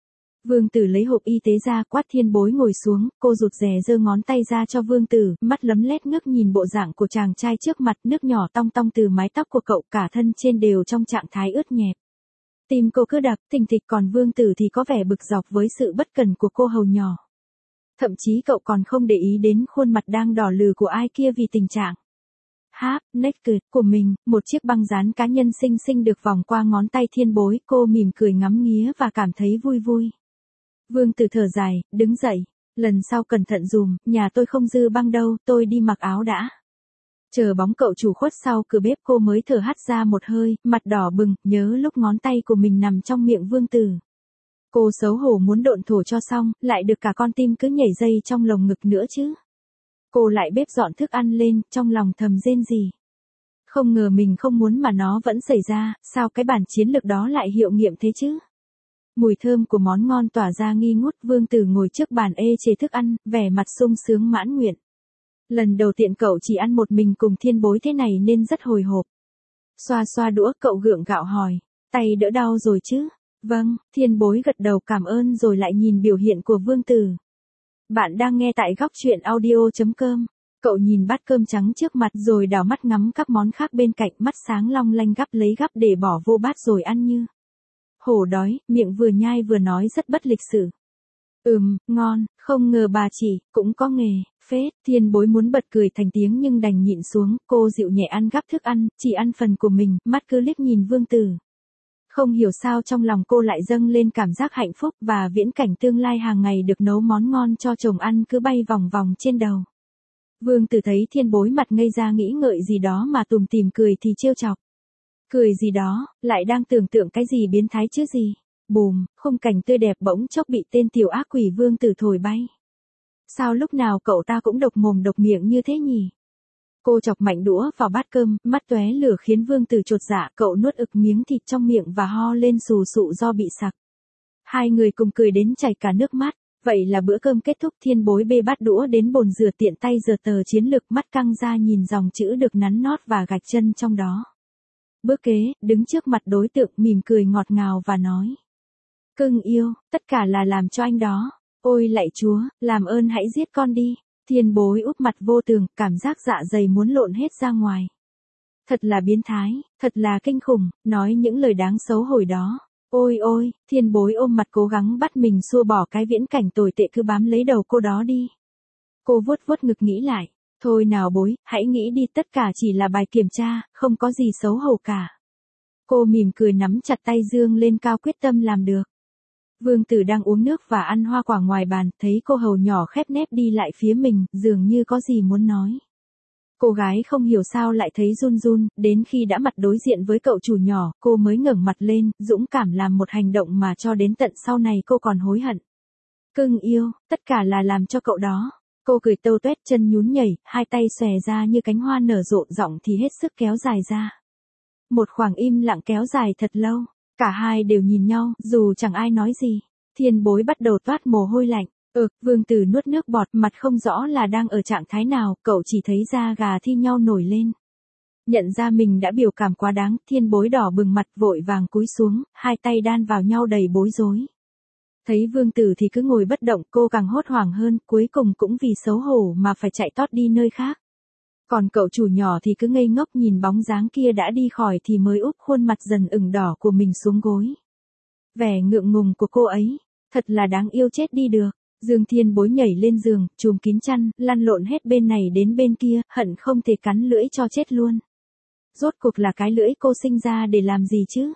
Vương tử lấy hộp y tế ra, quát thiên bối ngồi xuống, cô rụt rè giơ ngón tay ra cho vương tử, mắt lấm lét ngước nhìn bộ dạng của chàng trai trước mặt, nước nhỏ tong tong từ mái tóc của cậu, cả thân trên đều trong trạng thái ướt nhẹp. Tim cô cứ đập thình thịch, còn vương tử thì có vẻ bực dọc với sự bất cần của cô hầu nhỏ. Thậm chí cậu còn không để ý đến khuôn mặt đang đỏ lừ của ai kia vì tình trạng half naked của mình, một chiếc băng dán cá nhân xinh xinh được vòng qua ngón tay thiên bối, cô mỉm cười ngắm nghía và cảm thấy vui vui. Vương tử thở dài, đứng dậy, lần sau cẩn thận dùm, nhà tôi không dư băng đâu, tôi đi mặc áo đã. Chờ bóng cậu chủ khuất sau cửa bếp cô mới thở hắt ra một hơi, mặt đỏ bừng, nhớ lúc ngón tay của mình nằm trong miệng vương tử. Cô xấu hổ muốn độn thổ cho xong, lại được cả con tim cứ nhảy dây trong lồng ngực nữa chứ. Cô lại bếp dọn thức ăn lên, trong lòng thầm rên rỉ. Không ngờ mình không muốn mà nó vẫn xảy ra, sao cái bản chiến lược đó lại hiệu nghiệm thế chứ? Mùi thơm của món ngon tỏa ra nghi ngút, vương tử ngồi trước bàn ê chề thức ăn, vẻ mặt sung sướng mãn nguyện. Lần đầu tiên cậu chỉ ăn một mình cùng thiên bối thế này nên rất hồi hộp. Xoa xoa đũa, cậu gượng gạo hỏi, tay đỡ đau rồi chứ? Vâng, thiên bối gật đầu cảm ơn rồi lại nhìn biểu hiện của vương tử. Bạn đang nghe tại góc truyện audio chấm com. Cậu nhìn bát cơm trắng trước mặt rồi đảo mắt ngắm các món khác bên cạnh, mắt sáng long lanh gắp lấy gắp để bỏ vô bát rồi ăn như hổ đói, miệng vừa nhai vừa nói rất bất lịch sự. Ừm, ngon, không ngờ bà chị cũng có nghề, phết. Thiên bối muốn bật cười thành tiếng nhưng đành nhịn xuống, cô dịu nhẹ ăn gắp thức ăn, chỉ ăn phần của mình, mắt cứ liếc nhìn vương tử. Không hiểu sao trong lòng cô lại dâng lên cảm giác hạnh phúc và viễn cảnh tương lai hàng ngày được nấu món ngon cho chồng ăn cứ bay vòng vòng trên đầu. Vương tử thấy thiên bối mặt ngây ra nghĩ ngợi gì đó mà tùm tìm cười thì trêu chọc. Cười gì đó, lại đang tưởng tượng cái gì biến thái chứ gì. Bùm, khung cảnh tươi đẹp bỗng chốc bị tên tiểu ác quỷ vương tử thổi bay. Sao lúc nào cậu ta cũng độc mồm độc miệng như thế nhỉ? Cô chọc mạnh đũa vào bát cơm, mắt tóe lửa khiến vương tử chột dạ, cậu nuốt ực miếng thịt trong miệng và ho lên sù sụ do bị sặc. Hai người cùng cười đến chảy cả nước mắt. Vậy là bữa cơm kết thúc, thiên bối bê bát đũa đến bồn rửa tiện tay giở tờ chiến lược, mắt căng ra nhìn dòng chữ được nắn nót và gạch chân trong đó. Bước kế, đứng trước mặt đối tượng mỉm cười ngọt ngào và nói. Cưng yêu, tất cả là làm cho anh đó. Ôi lạy chúa, làm ơn hãy giết con đi. Thiên bối úp mặt vô tường, cảm giác dạ dày muốn lộn hết ra ngoài. Thật là biến thái, thật là kinh khủng, nói những lời đáng xấu hổ đó. Ôi ôi, thiên bối ôm mặt cố gắng bắt mình xua bỏ cái viễn cảnh tồi tệ cứ bám lấy đầu cô đó đi. Cô vuốt vuốt ngực nghĩ lại. Thôi nào bối, hãy nghĩ đi, tất cả chỉ là bài kiểm tra, không có gì xấu hổ cả. Cô mỉm cười nắm chặt tay dương lên cao quyết tâm làm được. Vương tử đang uống nước và ăn hoa quả ngoài bàn, thấy cô hầu nhỏ khép nép đi lại phía mình, dường như có gì muốn nói. Cô gái không hiểu sao lại thấy run run, đến khi đã mặt đối diện với cậu chủ nhỏ, cô mới ngẩng mặt lên, dũng cảm làm một hành động mà cho đến tận sau này cô còn hối hận. Cưng yêu, tất cả là làm cho cậu đó. Cô cười tâu tuét, chân nhún nhảy, hai tay xòe ra như cánh hoa nở rộ, giọng thì hết sức kéo dài ra. Một khoảng im lặng kéo dài thật lâu, cả hai đều nhìn nhau, dù chẳng ai nói gì. Thiên bối bắt đầu toát mồ hôi lạnh. Ừ, vương tử nuốt nước bọt, mặt không rõ là đang ở trạng thái nào, cậu chỉ thấy da gà thi nhau nổi lên. Nhận ra mình đã biểu cảm quá đáng, thiên bối đỏ bừng mặt vội vàng cúi xuống, hai tay đan vào nhau đầy bối rối. Thấy vương tử thì cứ ngồi bất động, cô càng hốt hoảng hơn, cuối cùng cũng vì xấu hổ mà phải chạy tót đi nơi khác. Còn cậu chủ nhỏ thì cứ ngây ngốc nhìn bóng dáng kia đã đi khỏi thì mới úp khuôn mặt dần ửng đỏ của mình xuống gối. Vẻ ngượng ngùng của cô ấy, thật là đáng yêu chết đi được. Dương Thiên Bối nhảy lên giường, chùm kín chăn, lăn lộn hết bên này đến bên kia, hận không thể cắn lưỡi cho chết luôn. Rốt cuộc là cái lưỡi cô sinh ra để làm gì chứ?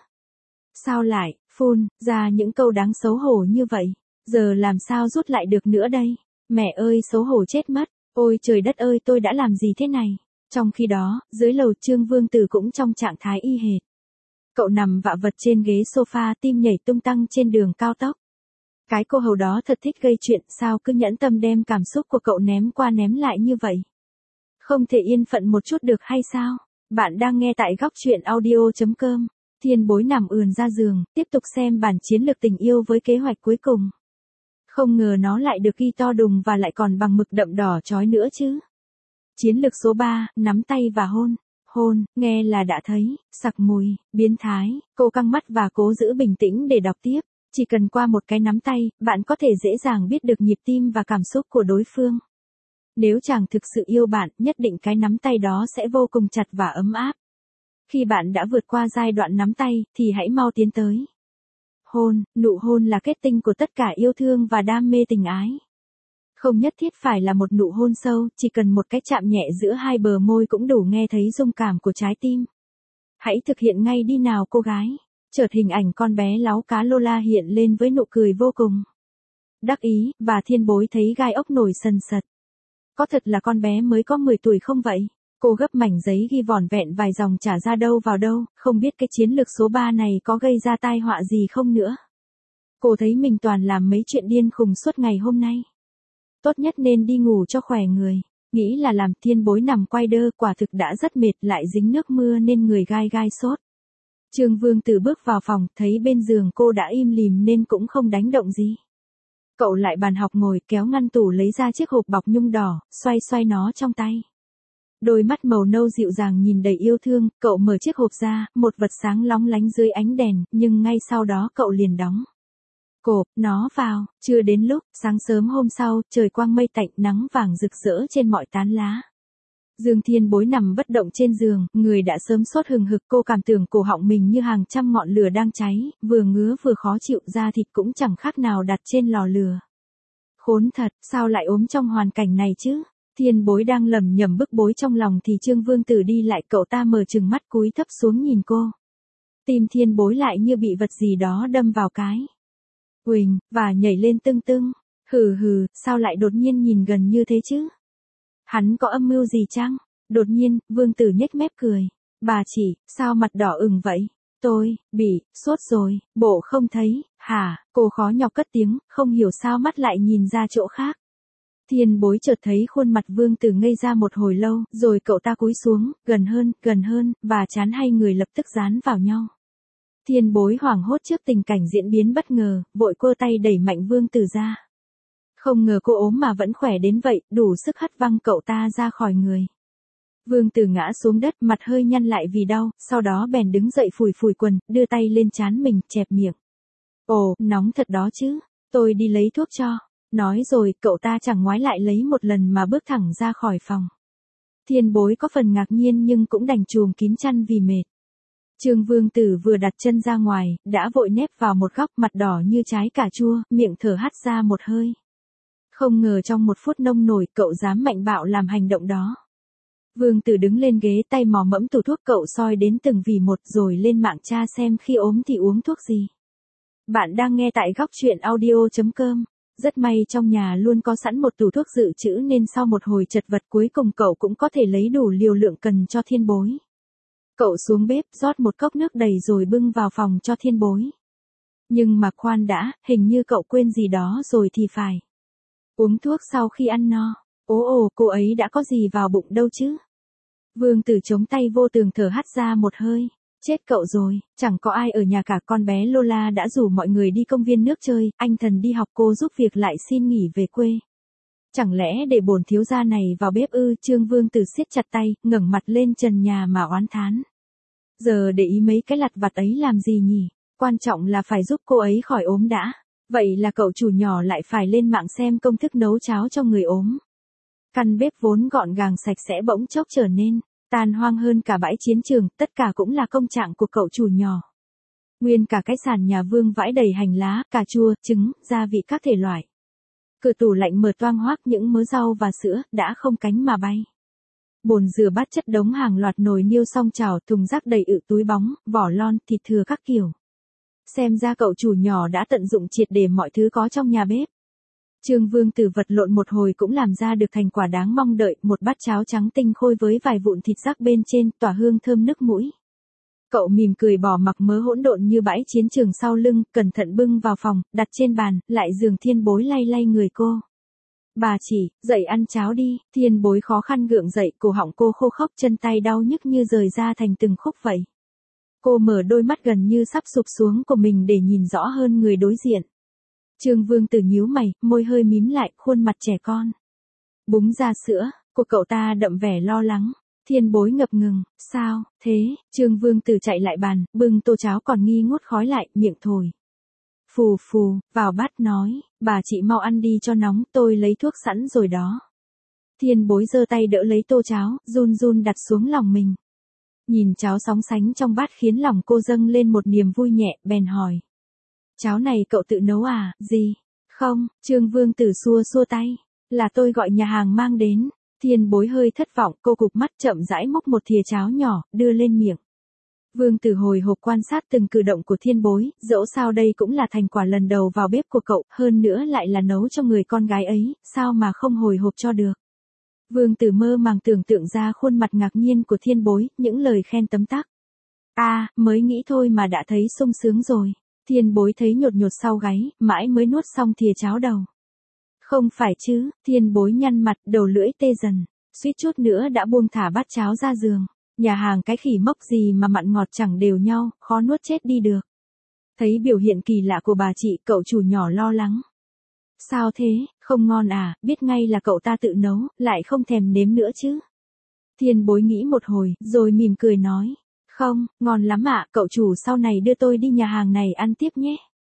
Sao lại, phun, ra những câu đáng xấu hổ như vậy? Giờ làm sao rút lại được nữa đây? Mẹ ơi xấu hổ chết mất, ôi trời đất ơi tôi đã làm gì thế này? Trong khi đó, dưới lầu Trương Vương Tử cũng trong trạng thái y hệt. Cậu nằm vạ vật trên ghế sofa, tim nhảy tung tăng trên đường cao tốc. Cái cô hầu đó thật thích gây chuyện, sao cứ nhẫn tâm đem cảm xúc của cậu ném qua ném lại như vậy? Không thể yên phận một chút được hay sao? Bạn đang nghe tại góc truyện audio chấm com. Thiên Bối nằm ườn ra giường, tiếp tục xem bản chiến lược tình yêu với kế hoạch cuối cùng. Không ngờ nó lại được ghi to đùng và lại còn bằng mực đậm đỏ chói nữa chứ. Chiến lược số ba, nắm tay và hôn. Hôn, nghe là đã thấy, sặc mùi, biến thái, cô căng mắt và cố giữ bình tĩnh để đọc tiếp. Chỉ cần qua một cái nắm tay, bạn có thể dễ dàng biết được nhịp tim và cảm xúc của đối phương. Nếu chàng thực sự yêu bạn, nhất định cái nắm tay đó sẽ vô cùng chặt và ấm áp. Khi bạn đã vượt qua giai đoạn nắm tay, thì hãy mau tiến tới. Hôn, nụ hôn là kết tinh của tất cả yêu thương và đam mê tình ái. Không nhất thiết phải là một nụ hôn sâu, chỉ cần một cái chạm nhẹ giữa hai bờ môi cũng đủ nghe thấy rung cảm của trái tim. Hãy thực hiện ngay đi nào cô gái. Chợt hình ảnh con bé láu cá Lola hiện lên với nụ cười vô cùng đắc ý, và Thiên Bối thấy gai ốc nổi sần sật. Có thật là con bé mới có mười tuổi không vậy? Cô gấp mảnh giấy ghi vỏn vẹn vài dòng trả ra đâu vào đâu, không biết cái chiến lược số ba này có gây ra tai họa gì không nữa. Cô thấy mình toàn làm mấy chuyện điên khùng suốt ngày hôm nay. Tốt nhất nên đi ngủ cho khỏe người. Nghĩ là làm. Thiên Bối nằm quay đơ, quả thực đã rất mệt, lại dính nước mưa nên người gai gai sốt. Trương Vương Tử bước vào phòng, thấy bên giường cô đã im lìm nên cũng không đánh động gì. Cậu lại bàn học ngồi, kéo ngăn tủ lấy ra chiếc hộp bọc nhung đỏ, xoay xoay nó trong tay. Đôi mắt màu nâu dịu dàng nhìn đầy yêu thương, cậu mở chiếc hộp ra, một vật sáng lóng lánh dưới ánh đèn, nhưng ngay sau đó cậu liền đóng cộp nó vào. Chưa đến lúc, sáng sớm hôm sau, trời quang mây tạnh, nắng vàng rực rỡ trên mọi tán lá. Dương Thiên Bối nằm bất động trên giường, người đã sớm sốt hừng hực, cô cảm tưởng cổ họng mình như hàng trăm ngọn lửa đang cháy, vừa ngứa vừa khó chịu, da thịt cũng chẳng khác nào đặt trên lò lửa. Khốn thật, sao lại ốm trong hoàn cảnh này chứ? Thiên Bối đang lẩm nhẩm bức bối trong lòng thì Trương Vương Tử đi lại, cậu ta mở trừng mắt cúi thấp xuống nhìn cô. Tim Thiên Bối lại như bị vật gì đó đâm vào cái uỳnh, và nhảy lên tưng tưng. Hừ hừ, sao lại đột nhiên nhìn gần như thế chứ? Hắn có âm mưu gì chăng? Đột nhiên, Vương Tử nhếch mép cười. Bà chỉ, sao mặt đỏ ửng vậy? Tôi, bị, sốt rồi, bộ không thấy, hả? Cô khó nhọc cất tiếng, không hiểu sao mắt lại nhìn ra chỗ khác. Thiên Bối chợt thấy khuôn mặt Vương Tử ngây ra một hồi lâu, rồi cậu ta cúi xuống, gần hơn, gần hơn, và trán hai người lập tức dán vào nhau. Thiên Bối hoảng hốt trước tình cảnh diễn biến bất ngờ, vội quơ tay đẩy mạnh Vương Tử ra. Không ngờ cô ốm mà vẫn khỏe đến vậy, đủ sức hất văng cậu ta ra khỏi người. Vương Tử ngã xuống đất, mặt hơi nhăn lại vì đau, sau đó bèn đứng dậy phủi phủi quần, đưa tay lên trán mình, chẹp miệng. Ồ, nóng thật đó chứ, tôi đi lấy thuốc cho. Nói rồi, cậu ta chẳng ngoái lại lấy một lần mà bước thẳng ra khỏi phòng. Thiên Bối có phần ngạc nhiên nhưng cũng đành chùm kín chăn vì mệt. Trương Vương Tử vừa đặt chân ra ngoài, đã vội nép vào một góc, mặt đỏ như trái cà chua, miệng thở hắt ra một hơi. Không ngờ trong một phút nông nổi, cậu dám mạnh bạo làm hành động đó. Vương Tử đứng lên ghế, tay mò mẫm tủ thuốc, cậu soi đến từng vì một rồi lên mạng tra xem khi ốm thì uống thuốc gì. Bạn đang nghe tại góc truyện audio chấm com. Rất may trong nhà luôn có sẵn một tủ thuốc dự trữ nên sau một hồi chật vật cuối cùng cậu cũng có thể lấy đủ liều lượng cần cho Thiên Bối. Cậu xuống bếp rót một cốc nước đầy rồi bưng vào phòng cho Thiên Bối. Nhưng mà khoan đã, hình như cậu quên gì đó rồi thì phải. Uống thuốc sau khi ăn no. Ố ồ, cô ấy đã có gì vào bụng đâu chứ? Vương Tử chống tay vô tường thở hắt ra một hơi. Chết cậu rồi, chẳng có ai ở nhà cả, con bé Lola đã rủ mọi người đi công viên nước chơi, anh Thần đi học, cô giúp việc lại xin nghỉ về quê. Chẳng lẽ để bổn thiếu gia này vào bếp ư? Trương Vương Tử siết chặt tay, ngẩng mặt lên trần nhà mà oán thán. Giờ để ý mấy cái lặt vặt ấy làm gì nhỉ? Quan trọng là phải giúp cô ấy khỏi ốm đã. Vậy là cậu chủ nhỏ lại phải lên mạng xem công thức nấu cháo cho người ốm. Căn bếp vốn gọn gàng sạch sẽ bỗng chốc trở nên tàn hoang hơn cả bãi chiến trường, tất cả cũng là công trạng của cậu chủ nhỏ. Nguyên cả cái sàn nhà vương vãi đầy hành lá, cà chua, trứng, gia vị các thể loại. Cửa tủ lạnh mở toang hoác, những mớ rau và sữa đã không cánh mà bay. Bồn rửa bát chất đống hàng loạt, nồi niêu song chảo, thùng rác đầy ự, túi bóng, vỏ lon, thịt thừa các kiểu. Xem ra cậu chủ nhỏ đã tận dụng triệt để mọi thứ có trong nhà bếp. Trương Vương Tử vật lộn một hồi cũng làm ra được thành quả đáng mong đợi, một bát cháo trắng tinh khôi với vài vụn thịt rác bên trên, tỏa hương thơm nức mũi. Cậu mỉm cười bỏ mặc mớ hỗn độn như bãi chiến trường sau lưng, cẩn thận bưng vào phòng, đặt trên bàn, lại giường Thiên Bối lay lay người cô. Bà chỉ, dậy ăn cháo đi. Thiên Bối khó khăn gượng dậy, cổ họng cô khô khốc, chân tay đau nhức như rời ra thành từng khúc vậy. Cô mở đôi mắt gần như sắp sụp xuống của mình để nhìn rõ hơn người đối diện. Trương Vương Tử nhíu mày, môi hơi mím lại, khuôn mặt trẻ con. Búng ra sữa, của cậu ta đậm vẻ lo lắng. Thiên Bối ngập ngừng, sao, thế? Trương Vương Tử chạy lại bàn, bưng tô cháo còn nghi ngút khói lại, miệng thổi. Phù phù, vào bát nói, bà chị mau ăn đi cho nóng, tôi lấy thuốc sẵn rồi đó. Thiên Bối giơ tay đỡ lấy tô cháo, run run đặt xuống lòng mình. Nhìn cháo sóng sánh trong bát khiến lòng cô dâng lên một niềm vui nhẹ, bèn hỏi. Cháo này cậu tự nấu à, gì? Không, Trương Vương Tử xua xua tay, là tôi gọi nhà hàng mang đến. Thiên Bối hơi thất vọng, cô cụp mắt chậm rãi múc một thìa cháo nhỏ, đưa lên miệng. Vương Tử hồi hộp quan sát từng cử động của Thiên Bối, dẫu sao đây cũng là thành quả lần đầu vào bếp của cậu, hơn nữa lại là nấu cho người con gái ấy, sao mà không hồi hộp cho được. Vương Tử mơ màng tưởng tượng ra khuôn mặt ngạc nhiên của Thiên Bối, những lời khen tấm tắc. A, à, mới nghĩ thôi mà đã thấy sung sướng rồi. Thiên Bối thấy nhột nhột sau gáy, mãi mới nuốt xong thìa cháo đầu. Không phải chứ, Thiên Bối nhăn mặt, đầu lưỡi tê dần, suýt chút nữa đã buông thả bát cháo ra giường. Nhà hàng cái khỉ mốc gì mà mặn ngọt chẳng đều nhau, khó nuốt chết đi được. Thấy biểu hiện kỳ lạ của bà chị, cậu chủ nhỏ lo lắng. Sao thế, không ngon à, biết ngay là cậu ta tự nấu, lại không thèm nếm nữa chứ. Thiên Bối nghĩ một hồi, rồi mỉm cười nói. Không, ngon lắm ạ, cậu chủ sau này đưa tôi đi nhà hàng này ăn tiếp nhé.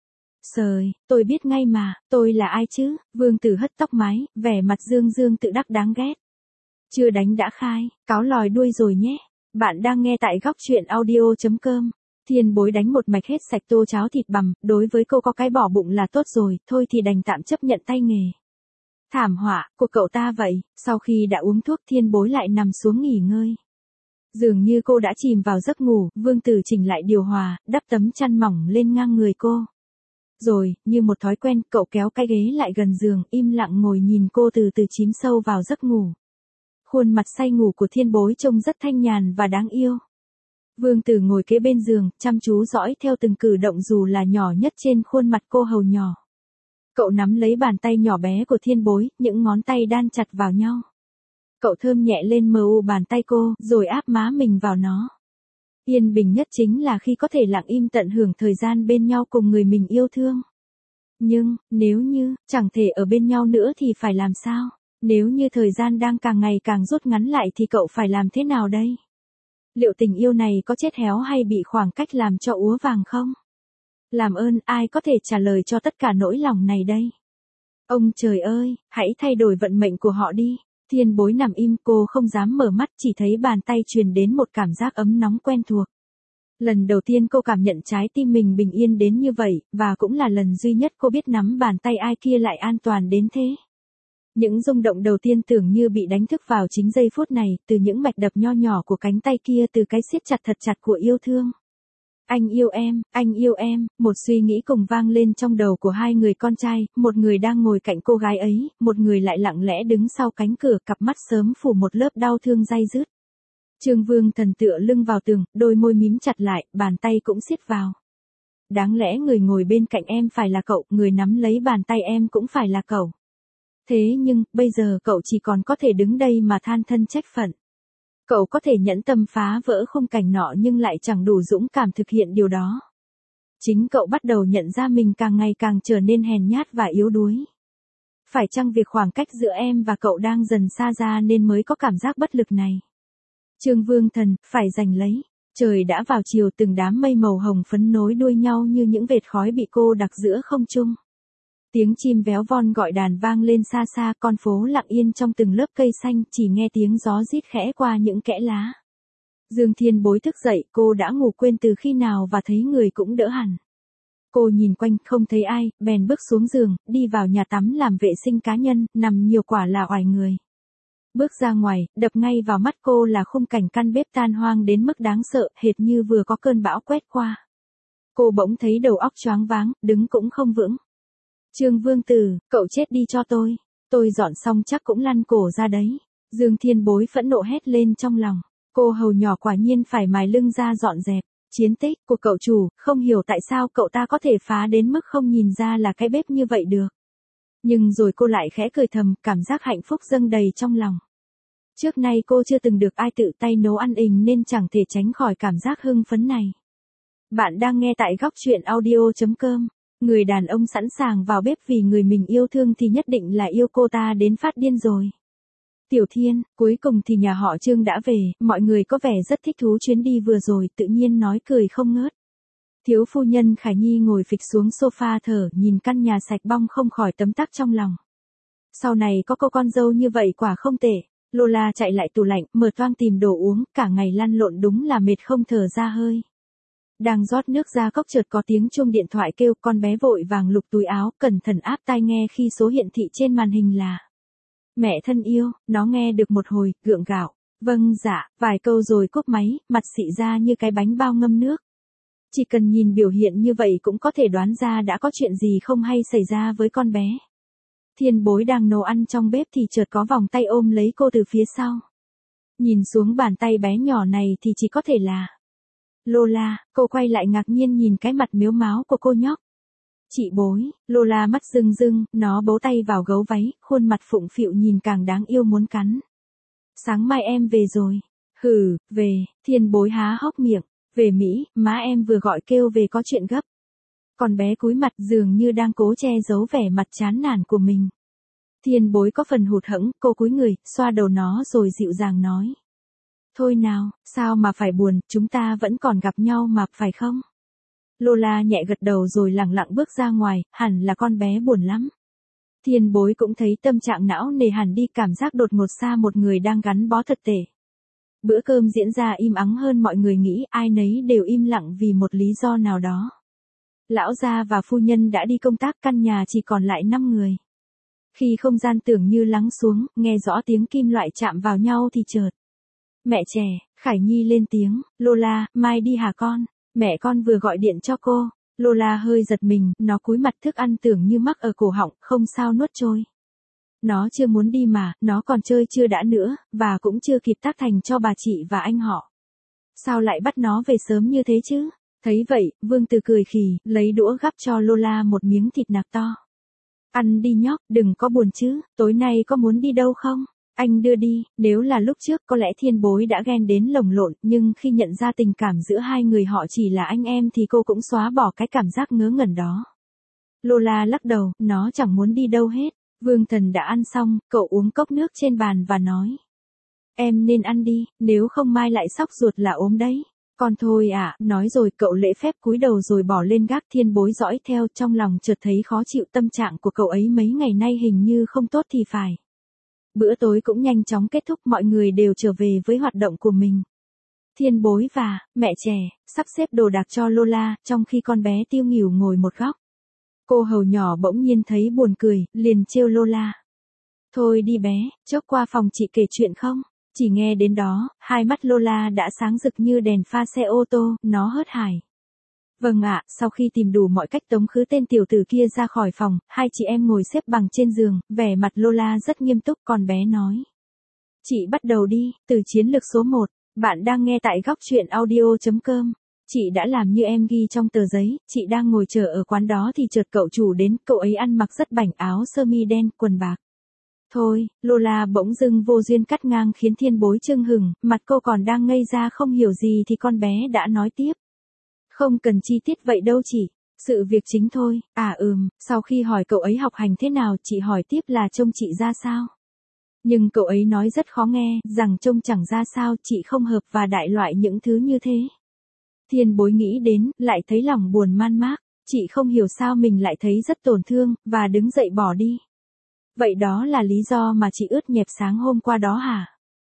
Sời, tôi biết ngay mà, tôi là ai chứ? Vương Tử hất tóc mái, vẻ mặt dương dương tự đắc đáng ghét. Chưa đánh đã khai, cáo lòi đuôi rồi nhé. Bạn đang nghe tại góc truyện audio chấm com. Thiên Bối đánh một mạch hết sạch tô cháo thịt bằm, đối với cô có cái bỏ bụng là tốt rồi, thôi thì đành tạm chấp nhận tay nghề. Thảm họa, của cậu ta vậy, sau khi đã uống thuốc Thiên Bối lại nằm xuống nghỉ ngơi. Dường như cô đã chìm vào giấc ngủ, Vương Tử chỉnh lại điều hòa, đắp tấm chăn mỏng lên ngang người cô. Rồi, như một thói quen, cậu kéo cái ghế lại gần giường, im lặng ngồi nhìn cô từ từ chìm sâu vào giấc ngủ. Khuôn mặt say ngủ của Thiên Bối trông rất thanh nhàn và đáng yêu. Vương Tử ngồi kế bên giường, chăm chú dõi theo từng cử động dù là nhỏ nhất trên khuôn mặt cô hầu nhỏ. Cậu nắm lấy bàn tay nhỏ bé của Thiên Bối, những ngón tay đan chặt vào nhau. Cậu thơm nhẹ lên mờ u bàn tay cô, rồi áp má mình vào nó. Yên bình nhất chính là khi có thể lặng im tận hưởng thời gian bên nhau cùng người mình yêu thương. Nhưng, nếu như, chẳng thể ở bên nhau nữa thì phải làm sao? Nếu như thời gian đang càng ngày càng rút ngắn lại thì cậu phải làm thế nào đây? Liệu tình yêu này có chết héo hay bị khoảng cách làm cho úa vàng không? Làm ơn, ai có thể trả lời cho tất cả nỗi lòng này đây? Ông trời ơi, hãy thay đổi vận mệnh của họ đi. Thiên Bối nằm im, cô không dám mở mắt, chỉ thấy bàn tay truyền đến một cảm giác ấm nóng quen thuộc. Lần đầu tiên cô cảm nhận trái tim mình bình yên đến như vậy, và cũng là lần duy nhất cô biết nắm bàn tay ai kia lại an toàn đến thế. Những rung động đầu tiên tưởng như bị đánh thức vào chính giây phút này, từ những mạch đập nho nhỏ của cánh tay kia, từ cái siết chặt thật chặt của yêu thương. Anh yêu em, anh yêu em, một suy nghĩ cùng vang lên trong đầu của hai người con trai, một người đang ngồi cạnh cô gái ấy, một người lại lặng lẽ đứng sau cánh cửa, cặp mắt sớm phủ một lớp đau thương day dứt. Trương Vương Thần tựa lưng vào tường, đôi môi mím chặt lại, bàn tay cũng siết vào. Đáng lẽ người ngồi bên cạnh em phải là cậu, người nắm lấy bàn tay em cũng phải là cậu. Thế nhưng, bây giờ cậu chỉ còn có thể đứng đây mà than thân trách phận. Cậu có thể nhẫn tâm phá vỡ khung cảnh nọ nhưng lại chẳng đủ dũng cảm thực hiện điều đó. Chính cậu bắt đầu nhận ra mình càng ngày càng trở nên hèn nhát và yếu đuối. Phải chăng việc khoảng cách giữa em và cậu đang dần xa ra nên mới có cảm giác bất lực này? Trương Vương Thần, phải giành lấy. Trời đã vào chiều, từng đám mây màu hồng phấn nối đuôi nhau như những vệt khói bị cô đặc giữa không trung. Tiếng chim véo von gọi đàn vang lên xa xa, con phố lặng yên trong từng lớp cây xanh, chỉ nghe tiếng gió rít khẽ qua những kẽ lá. Dương Thiên Bối thức dậy, cô đã ngủ quên từ khi nào và thấy người cũng đỡ hẳn. Cô nhìn quanh, không thấy ai, bèn bước xuống giường, đi vào nhà tắm làm vệ sinh cá nhân, nằm nhiều quả là oải người. Bước ra ngoài, đập ngay vào mắt cô là khung cảnh căn bếp tan hoang đến mức đáng sợ, hệt như vừa có cơn bão quét qua. Cô bỗng thấy đầu óc choáng váng, đứng cũng không vững. Trương Vương Tử, cậu chết đi cho tôi. Tôi dọn xong chắc cũng lăn cổ ra đấy. Dương Thiên Bối phẫn nộ hét lên trong lòng. Cô hầu nhỏ quả nhiên phải mài lưng ra dọn dẹp. Chiến tích của cậu chủ, không hiểu tại sao cậu ta có thể phá đến mức không nhìn ra là cái bếp như vậy được. Nhưng rồi cô lại khẽ cười thầm, cảm giác hạnh phúc dâng đầy trong lòng. Trước nay cô chưa từng được ai tự tay nấu ăn ình nên chẳng thể tránh khỏi cảm giác hưng phấn này. Bạn đang nghe tại góc truyện audio chấm com. Người đàn ông sẵn sàng vào bếp vì người mình yêu thương thì nhất định là yêu cô ta đến phát điên rồi. Tiểu Thiên, cuối cùng thì nhà họ Trương đã về, mọi người có vẻ rất thích thú chuyến đi vừa rồi, tự nhiên nói cười không ngớt. Thiếu phu nhân Khải Nhi ngồi phịch xuống sofa thở, nhìn căn nhà sạch bong không khỏi tấm tắc trong lòng. Sau này có cô con dâu như vậy quả không tệ. Lola chạy lại tủ lạnh, mở toang tìm đồ uống, cả ngày lăn lộn đúng là mệt không thở ra hơi. Đang rót nước ra cốc chợt có tiếng chuông điện thoại kêu, con bé vội vàng lục túi áo, cẩn thận áp tai nghe khi số hiển thị trên màn hình là mẹ thân yêu. Nó nghe được một hồi, gượng gạo, vâng dạ, vài câu rồi cúp máy, mặt xị ra như cái bánh bao ngâm nước. Chỉ cần nhìn biểu hiện như vậy cũng có thể đoán ra đã có chuyện gì không hay xảy ra với con bé. Thiên Bối đang nấu ăn trong bếp thì chợt có vòng tay ôm lấy cô từ phía sau. Nhìn xuống bàn tay bé nhỏ này thì chỉ có thể là Lola. Cô quay lại ngạc nhiên nhìn cái mặt mếu máo của cô nhóc. Chị Bối. Lola mắt rưng rưng, nó bấu tay vào gấu váy, khuôn mặt phụng phịu nhìn càng đáng yêu muốn cắn. Sáng mai em về rồi. Hừ, về. Thiên Bối há hốc miệng. Về Mỹ, má em vừa gọi kêu về có chuyện gấp. Con bé cúi mặt dường như đang cố che giấu vẻ mặt chán nản của mình. Thiên Bối có phần hụt hẫng, cô cúi người, xoa đầu nó rồi dịu dàng nói. Thôi nào, sao mà phải buồn, chúng ta vẫn còn gặp nhau mà, phải không? Lola nhẹ gật đầu rồi lẳng lặng bước ra ngoài, hẳn là con bé buồn lắm. Thiên Bối cũng thấy tâm trạng não nề hẳn đi, cảm giác đột ngột xa một người đang gắn bó thật tệ. Bữa cơm diễn ra im ắng hơn mọi người nghĩ, ai nấy đều im lặng vì một lý do nào đó. Lão gia và phu nhân đã đi công tác, căn nhà chỉ còn lại năm người. Khi không gian tưởng như lắng xuống, nghe rõ tiếng kim loại chạm vào nhau thì chợt. Mẹ trẻ, Khải Nhi lên tiếng, Lola, mai đi hả con? Mẹ con vừa gọi điện cho cô. Lola hơi giật mình, nó cúi mặt, thức ăn tưởng như mắc ở cổ họng, không sao nuốt trôi. Nó chưa muốn đi mà, nó còn chơi chưa đã nữa, và cũng chưa kịp tác thành cho bà chị và anh họ. Sao lại bắt nó về sớm như thế chứ? Thấy vậy, Vương Từ cười khì, lấy đũa gắp cho Lola một miếng thịt nạc to. Ăn đi nhóc, đừng có buồn chứ, tối nay có muốn đi đâu không? Anh đưa đi. Nếu là lúc trước có lẽ Thiên Bối đã ghen đến lồng lộn, nhưng khi nhận ra tình cảm giữa hai người họ chỉ là anh em thì cô cũng xóa bỏ cái cảm giác ngớ ngẩn đó. Lola lắc đầu, nó chẳng muốn đi đâu hết. Vương Thần đã ăn xong, cậu uống cốc nước trên bàn và nói. Em nên ăn đi, nếu không mai lại sóc ruột là ốm đấy. Con thôi à, nói rồi cậu lễ phép cúi đầu rồi bỏ lên gác. Thiên Bối dõi theo, trong lòng chợt thấy khó chịu, tâm trạng của cậu ấy mấy ngày nay hình như không tốt thì phải. Bữa tối cũng nhanh chóng kết thúc, mọi người đều trở về với hoạt động của mình. Thiên Bối và mẹ trẻ sắp xếp đồ đạc cho Lola, trong khi con bé tiêu nghỉu ngồi một góc. Cô hầu nhỏ bỗng nhiên thấy buồn cười, liền trêu Lola. Thôi đi bé, chốc qua phòng chị kể chuyện không? Chỉ nghe đến đó, hai mắt Lola đã sáng rực như đèn pha xe ô tô, nó hớt hải. Vâng ạ, sau khi tìm đủ mọi cách tống khứ tên tiểu tử kia ra khỏi phòng, hai chị em ngồi xếp bằng trên giường, vẻ mặt Lola rất nghiêm túc, còn bé nói. Chị bắt đầu đi, từ chiến lược số một, bạn đang nghe tại góc truyện audio chấm com. Chị đã làm như em ghi trong tờ giấy, chị đang ngồi chờ ở quán đó thì chợt cậu chủ đến, cậu ấy ăn mặc rất bảnh, áo sơ mi đen, quần bạc. Thôi, Lola bỗng dưng vô duyên cắt ngang khiến Thiên Bối chưng hửng, mặt cô còn đang ngây ra không hiểu gì thì con bé đã nói tiếp. Không cần chi tiết vậy đâu chị, sự việc chính thôi. À ừm, sau khi hỏi cậu ấy học hành thế nào, chị hỏi tiếp là trông chị ra sao. Nhưng cậu ấy nói rất khó nghe, rằng trông chẳng ra sao, chị không hợp và đại loại những thứ như thế. Thiên Bối nghĩ đến, lại thấy lòng buồn man mác. Chị không hiểu sao mình lại thấy rất tổn thương, và đứng dậy bỏ đi. Vậy đó là lý do mà chị ướt nhẹp sáng hôm qua đó hả?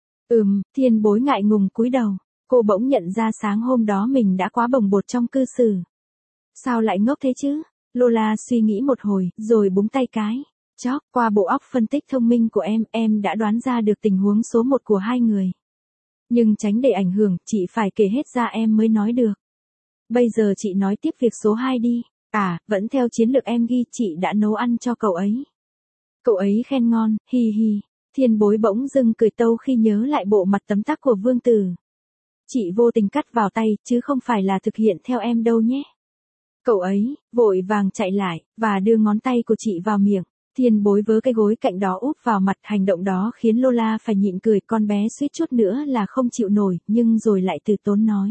Ừm, Thiên Bối ngại ngùng cúi đầu. Cô bỗng nhận ra sáng hôm đó mình đã quá bồng bột trong cư xử. Sao lại ngốc thế chứ? Lola suy nghĩ một hồi, rồi búng tay cái. Chóp, qua bộ óc phân tích thông minh của em, em đã đoán ra được tình huống số một của hai người. Nhưng tránh để ảnh hưởng, chị phải kể hết ra em mới nói được. Bây giờ chị nói tiếp việc số hai đi. À, vẫn theo chiến lược em ghi, chị đã nấu ăn cho cậu ấy. Cậu ấy khen ngon, hi hi. Thiên Bối bỗng dưng cười tâu khi nhớ lại bộ mặt tấm tắc của Vương Tử. Chị vô tình cắt vào tay, chứ không phải là thực hiện theo em đâu nhé. Cậu ấy, vội vàng chạy lại, và đưa ngón tay của chị vào miệng. Thiên Bối vớ cái gối cạnh đó úp vào mặt, hành động đó khiến Lola phải nhịn cười, con bé suýt chút nữa là không chịu nổi, nhưng rồi lại từ tốn nói.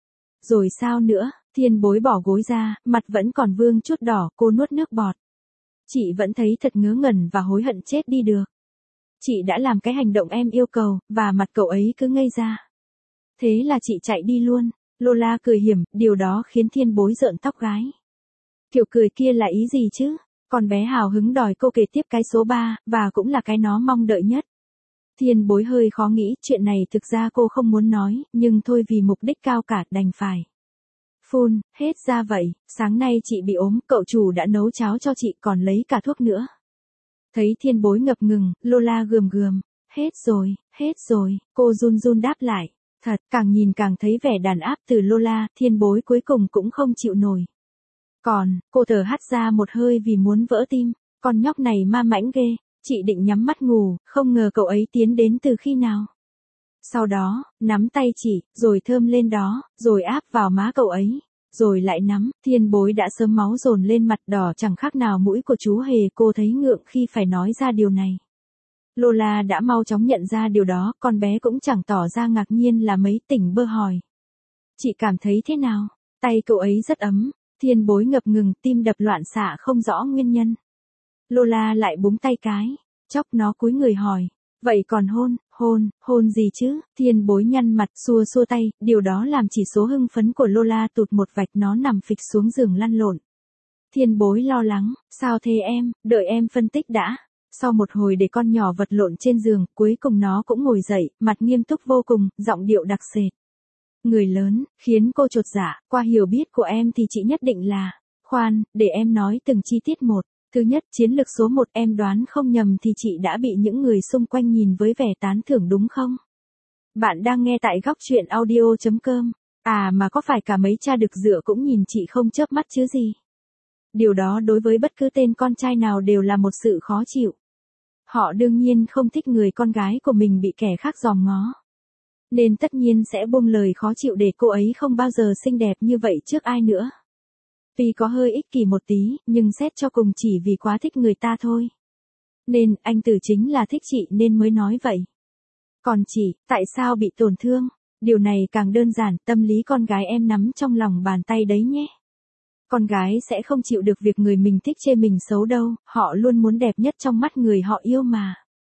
Rồi sao nữa? Thiên Bối bỏ gối ra, mặt vẫn còn vương chút đỏ, cô nuốt nước bọt. Chị vẫn thấy thật ngớ ngẩn và hối hận chết đi được. Chị đã làm cái hành động em yêu cầu, và mặt cậu ấy cứ ngây ra. Thế là chị chạy đi luôn. Lola cười hiểm, điều đó khiến Thiên Bối rợn tóc gái. Kiểu cười kia là ý gì chứ? Con bé hào hứng đòi cô kể tiếp cái số ba, và cũng là cái nó mong đợi nhất. Thiên Bối hơi khó nghĩ, chuyện này thực ra cô không muốn nói, nhưng thôi vì mục đích cao cả đành phải. Phun, hết ra vậy, sáng nay chị bị ốm, cậu chủ đã nấu cháo cho chị còn lấy cả thuốc nữa. Thấy Thiên Bối ngập ngừng, Lola gườm gườm, hết rồi, hết rồi, cô run run đáp lại. Thật, càng nhìn càng thấy vẻ đàn áp từ Lola, Thiên Bối cuối cùng cũng không chịu nổi. Còn, cô thở hắt ra một hơi vì muốn vỡ tim, con nhóc này ma mãnh ghê, chị định nhắm mắt ngủ, không ngờ cậu ấy tiến đến từ khi nào. Sau đó, nắm tay chị, rồi thơm lên đó, rồi áp vào má cậu ấy, rồi lại nắm, Thiên Bối đã sớm máu dồn lên mặt đỏ chẳng khác nào mũi của chú hề, cô thấy ngượng khi phải nói ra điều này. Lola đã mau chóng nhận ra điều đó, con bé cũng chẳng tỏ ra ngạc nhiên là mấy, tỉnh bơ hỏi. Chị cảm thấy thế nào? Tay cậu ấy rất ấm. Thiên Bối ngập ngừng, tim đập loạn xạ không rõ nguyên nhân. Lola lại búng tay cái. Chốc nó cúi người hỏi. Vậy còn hôn, hôn, hôn gì chứ? Thiên Bối nhăn mặt, xua xua tay, điều đó làm chỉ số hưng phấn của Lola tụt một vạch, nó nằm phịch xuống giường lăn lộn. Thiên Bối lo lắng, sao thế em, đợi em phân tích đã. Sau một hồi để con nhỏ vật lộn trên giường, cuối cùng nó cũng ngồi dậy, mặt nghiêm túc vô cùng, giọng điệu đặc sệt. Người lớn, khiến cô chột dạ, qua hiểu biết của em thì chị nhất định là, khoan, để em nói từng chi tiết một. Thứ nhất, chiến lược số một, em đoán không nhầm thì chị đã bị những người xung quanh nhìn với vẻ tán thưởng đúng không? Bạn đang nghe tại góc truyện audio chấm com. À mà có phải cả mấy cha đực dựa cũng nhìn chị không chớp mắt chứ gì? Điều đó đối với bất cứ tên con trai nào đều là một sự khó chịu. Họ đương nhiên không thích người con gái của mình bị kẻ khác dòm ngó. Nên tất nhiên sẽ buông lời khó chịu để cô ấy không bao giờ xinh đẹp như vậy trước ai nữa. Tuy có hơi ích kỷ một tí, nhưng xét cho cùng chỉ vì quá thích người ta thôi. Nên, anh Tử chính là thích chị nên mới nói vậy. Còn chị, tại sao bị tổn thương? Điều này càng đơn giản, tâm lý con gái em nắm trong lòng bàn tay đấy nhé. Con gái sẽ không chịu được việc người mình thích chê mình xấu đâu, họ luôn muốn đẹp nhất trong mắt người họ yêu mà.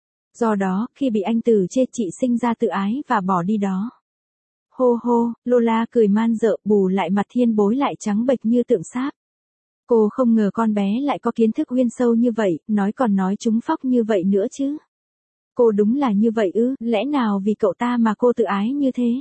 Do đó, khi bị anh Tử chê, chị sinh ra tự ái và bỏ đi đó. Hô hô, Lola cười man dợ, bù lại mặt Thiên Bối lại trắng bệch như tượng sáp. Cô không ngờ con bé lại có kiến thức uyên sâu như vậy, nói còn nói trúng phóc như vậy nữa chứ. Cô đúng là như vậy ư, lẽ nào vì cậu ta mà cô tự ái như thế?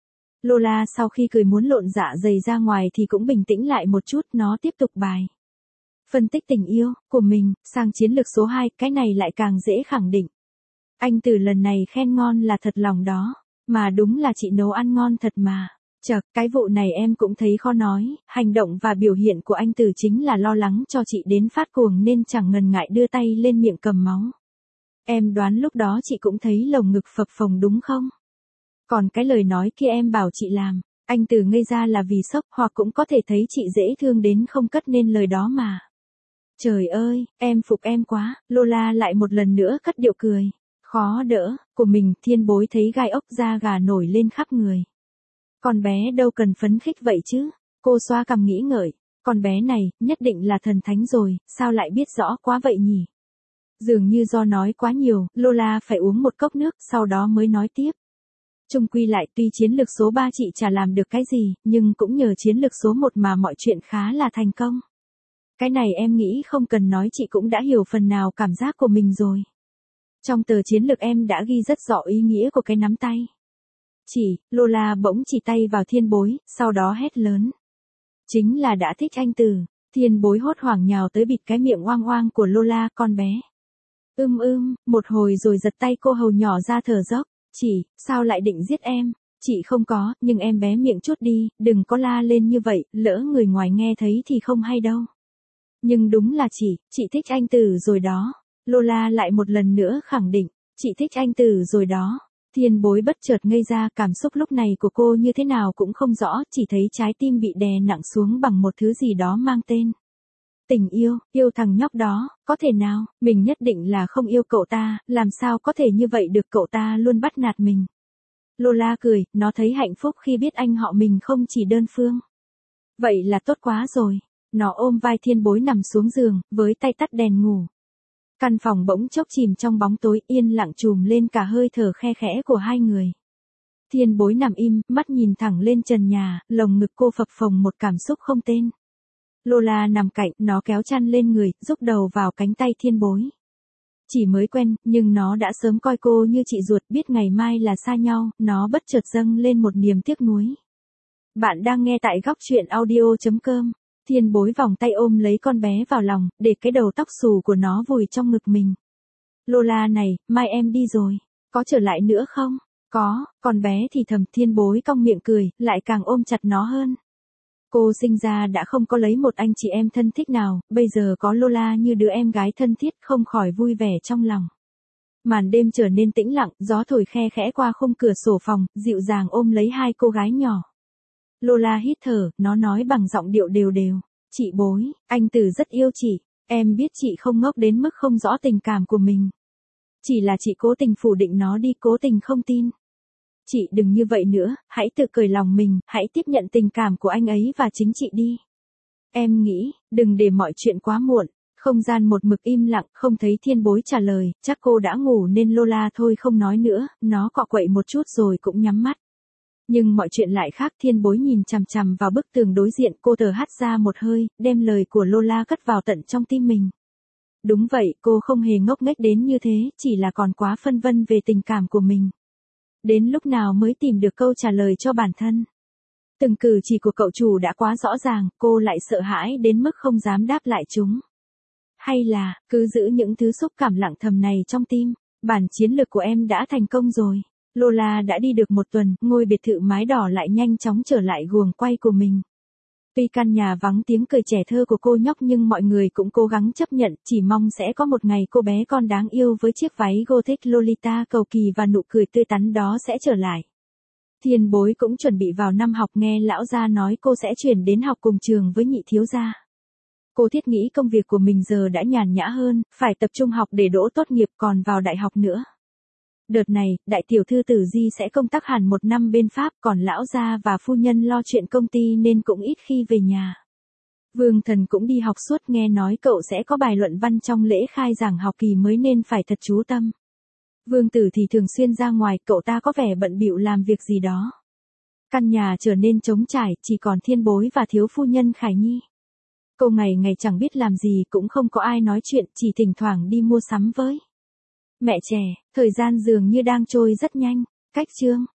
Lola sau khi cười muốn lộn dạ dày ra ngoài thì cũng bình tĩnh lại một chút, nó tiếp tục bài. Phân tích tình yêu của mình, sang chiến lược số hai, cái này lại càng dễ khẳng định. Anh Tử lần này khen ngon là thật lòng đó, mà đúng là chị nấu ăn ngon thật mà. Chật, cái vụ này em cũng thấy khó nói, hành động và biểu hiện của anh Tử chính là lo lắng cho chị đến phát cuồng nên chẳng ngần ngại đưa tay lên miệng cầm máu. Em đoán lúc đó chị cũng thấy lồng ngực phập phồng đúng không? Còn cái lời nói kia em bảo chị làm, anh Tử ngây ra là vì sốc, hoặc cũng có thể thấy chị dễ thương đến không cất nên lời đó mà. Trời ơi, em phục em quá, Lola lại một lần nữa cất điệu cười. Khó đỡ, của mình, Thiên Bối thấy gai ốc da gà nổi lên khắp người. Con bé đâu cần phấn khích vậy chứ, cô xoa cằm nghĩ ngợi, con bé này, nhất định là thần thánh rồi, sao lại biết rõ quá vậy nhỉ? Dường như do nói quá nhiều, Lola phải uống một cốc nước, sau đó mới nói tiếp. Chung quy lại, tuy chiến lược số ba chị chả làm được cái gì, nhưng cũng nhờ chiến lược số một mà mọi chuyện khá là thành công. Cái này em nghĩ không cần nói chị cũng đã hiểu phần nào cảm giác của mình rồi. Trong tờ chiến lược em đã ghi rất rõ ý nghĩa của cái nắm tay. Chỉ, Lola bỗng chỉ tay vào Thiên Bối, sau đó hét lớn. Chính là đã thích anh Từ. Thiên Bối hốt hoảng nhào tới bịt cái miệng oang oang của Lola con bé. Ưm ưm, một hồi rồi giật tay cô hầu nhỏ ra thở dốc. Chị, sao lại định giết em? Chị không có, nhưng em bé miệng chút đi, đừng có la lên như vậy, lỡ người ngoài nghe thấy thì không hay đâu. Nhưng đúng là chị, chị thích anh Từ rồi đó. Lola lại một lần nữa khẳng định, chị thích anh Từ rồi đó. Thiên Bối bất chợt ngây ra, cảm xúc lúc này của cô như thế nào cũng không rõ, chỉ thấy trái tim bị đè nặng xuống bằng một thứ gì đó mang tên. Tình yêu, yêu thằng nhóc đó, có thể nào, mình nhất định là không yêu cậu ta, làm sao có thể như vậy được, cậu ta luôn bắt nạt mình. Lola cười, nó thấy hạnh phúc khi biết anh họ mình không chỉ đơn phương. Vậy là tốt quá rồi. Nó ôm vai Thiên Bối nằm xuống giường, với tay tắt đèn ngủ. Căn phòng bỗng chốc chìm trong bóng tối, yên lặng trùm lên cả hơi thở khe khẽ của hai người. Thiên Bối nằm im, mắt nhìn thẳng lên trần nhà, lồng ngực cô phập phồng một cảm xúc không tên. Lola nằm cạnh, nó kéo chăn lên người, rúc đầu vào cánh tay Thiên Bối. Chỉ mới quen, nhưng nó đã sớm coi cô như chị ruột, biết ngày mai là xa nhau, nó bất chợt dâng lên một niềm tiếc nuối. Bạn đang nghe tại góc truyện audio chấm com. Thiên Bối vòng tay ôm lấy con bé vào lòng, để cái đầu tóc xù của nó vùi trong ngực mình. Lola này, mai em đi rồi, có trở lại nữa không? Có, con bé thì thầm. Thiên Bối cong miệng cười, lại càng ôm chặt nó hơn. Cô sinh ra đã không có lấy một anh chị em thân thích nào, bây giờ có Lola như đứa em gái thân thiết, không khỏi vui vẻ trong lòng. Màn đêm trở nên tĩnh lặng, gió thổi khe khẽ qua khung cửa sổ phòng, dịu dàng ôm lấy hai cô gái nhỏ. Lola hít thở, nó nói bằng giọng điệu đều đều. Chị Bối, anh Từ rất yêu chị, em biết chị không ngốc đến mức không rõ tình cảm của mình. Chỉ là chị cố tình phủ định nó đi, cố tình không tin. Chị đừng như vậy nữa, hãy tự cởi lòng mình, hãy tiếp nhận tình cảm của anh ấy và chính chị đi. Em nghĩ, đừng để mọi chuyện quá muộn. Không gian một mực im lặng, không thấy Thiên Bối trả lời, chắc cô đã ngủ nên Lola thôi không nói nữa, nó cọ quậy một chút rồi cũng nhắm mắt. Nhưng mọi chuyện lại khác, Thiên Bối nhìn chằm chằm vào bức tường đối diện, cô thở hắt ra một hơi, đem lời của Lola cất vào tận trong tim mình. Đúng vậy, cô không hề ngốc nghếch đến như thế, chỉ là còn quá phân vân về tình cảm của mình. Đến lúc nào mới tìm được câu trả lời cho bản thân. Từng cử chỉ của cậu chủ đã quá rõ ràng, cô lại sợ hãi đến mức không dám đáp lại chúng. Hay là, cứ giữ những thứ xúc cảm lặng thầm này trong tim. Bản chiến lược của em đã thành công rồi. Lola đã đi được một tuần, ngôi biệt thự mái đỏ lại nhanh chóng trở lại guồng quay của mình. Tuy căn nhà vắng tiếng cười trẻ thơ của cô nhóc nhưng mọi người cũng cố gắng chấp nhận, chỉ mong sẽ có một ngày cô bé con đáng yêu với chiếc váy gothic Lolita cầu kỳ và nụ cười tươi tắn đó sẽ trở lại. Thiên Bối cũng chuẩn bị vào năm học, nghe lão gia nói cô sẽ chuyển đến học cùng trường với nhị thiếu gia. Cô thiết nghĩ công việc của mình giờ đã nhàn nhã hơn, phải tập trung học để đỗ tốt nghiệp còn vào đại học nữa. Đợt này, đại tiểu thư Tử Di sẽ công tác hẳn một năm bên Pháp, còn lão gia và phu nhân lo chuyện công ty nên cũng ít khi về nhà. Vương Thần cũng đi học suốt, nghe nói cậu sẽ có bài luận văn trong lễ khai giảng học kỳ mới nên phải thật chú tâm. Vương Tử thì thường xuyên ra ngoài, cậu ta có vẻ bận bịu làm việc gì đó. Căn nhà trở nên trống trải, chỉ còn Thiên Bối và thiếu phu nhân Khải Nhi. Cô ngày ngày chẳng biết làm gì, cũng không có ai nói chuyện, chỉ thỉnh thoảng đi mua sắm với mẹ trẻ. Thời gian dường như đang trôi rất nhanh. Cách chương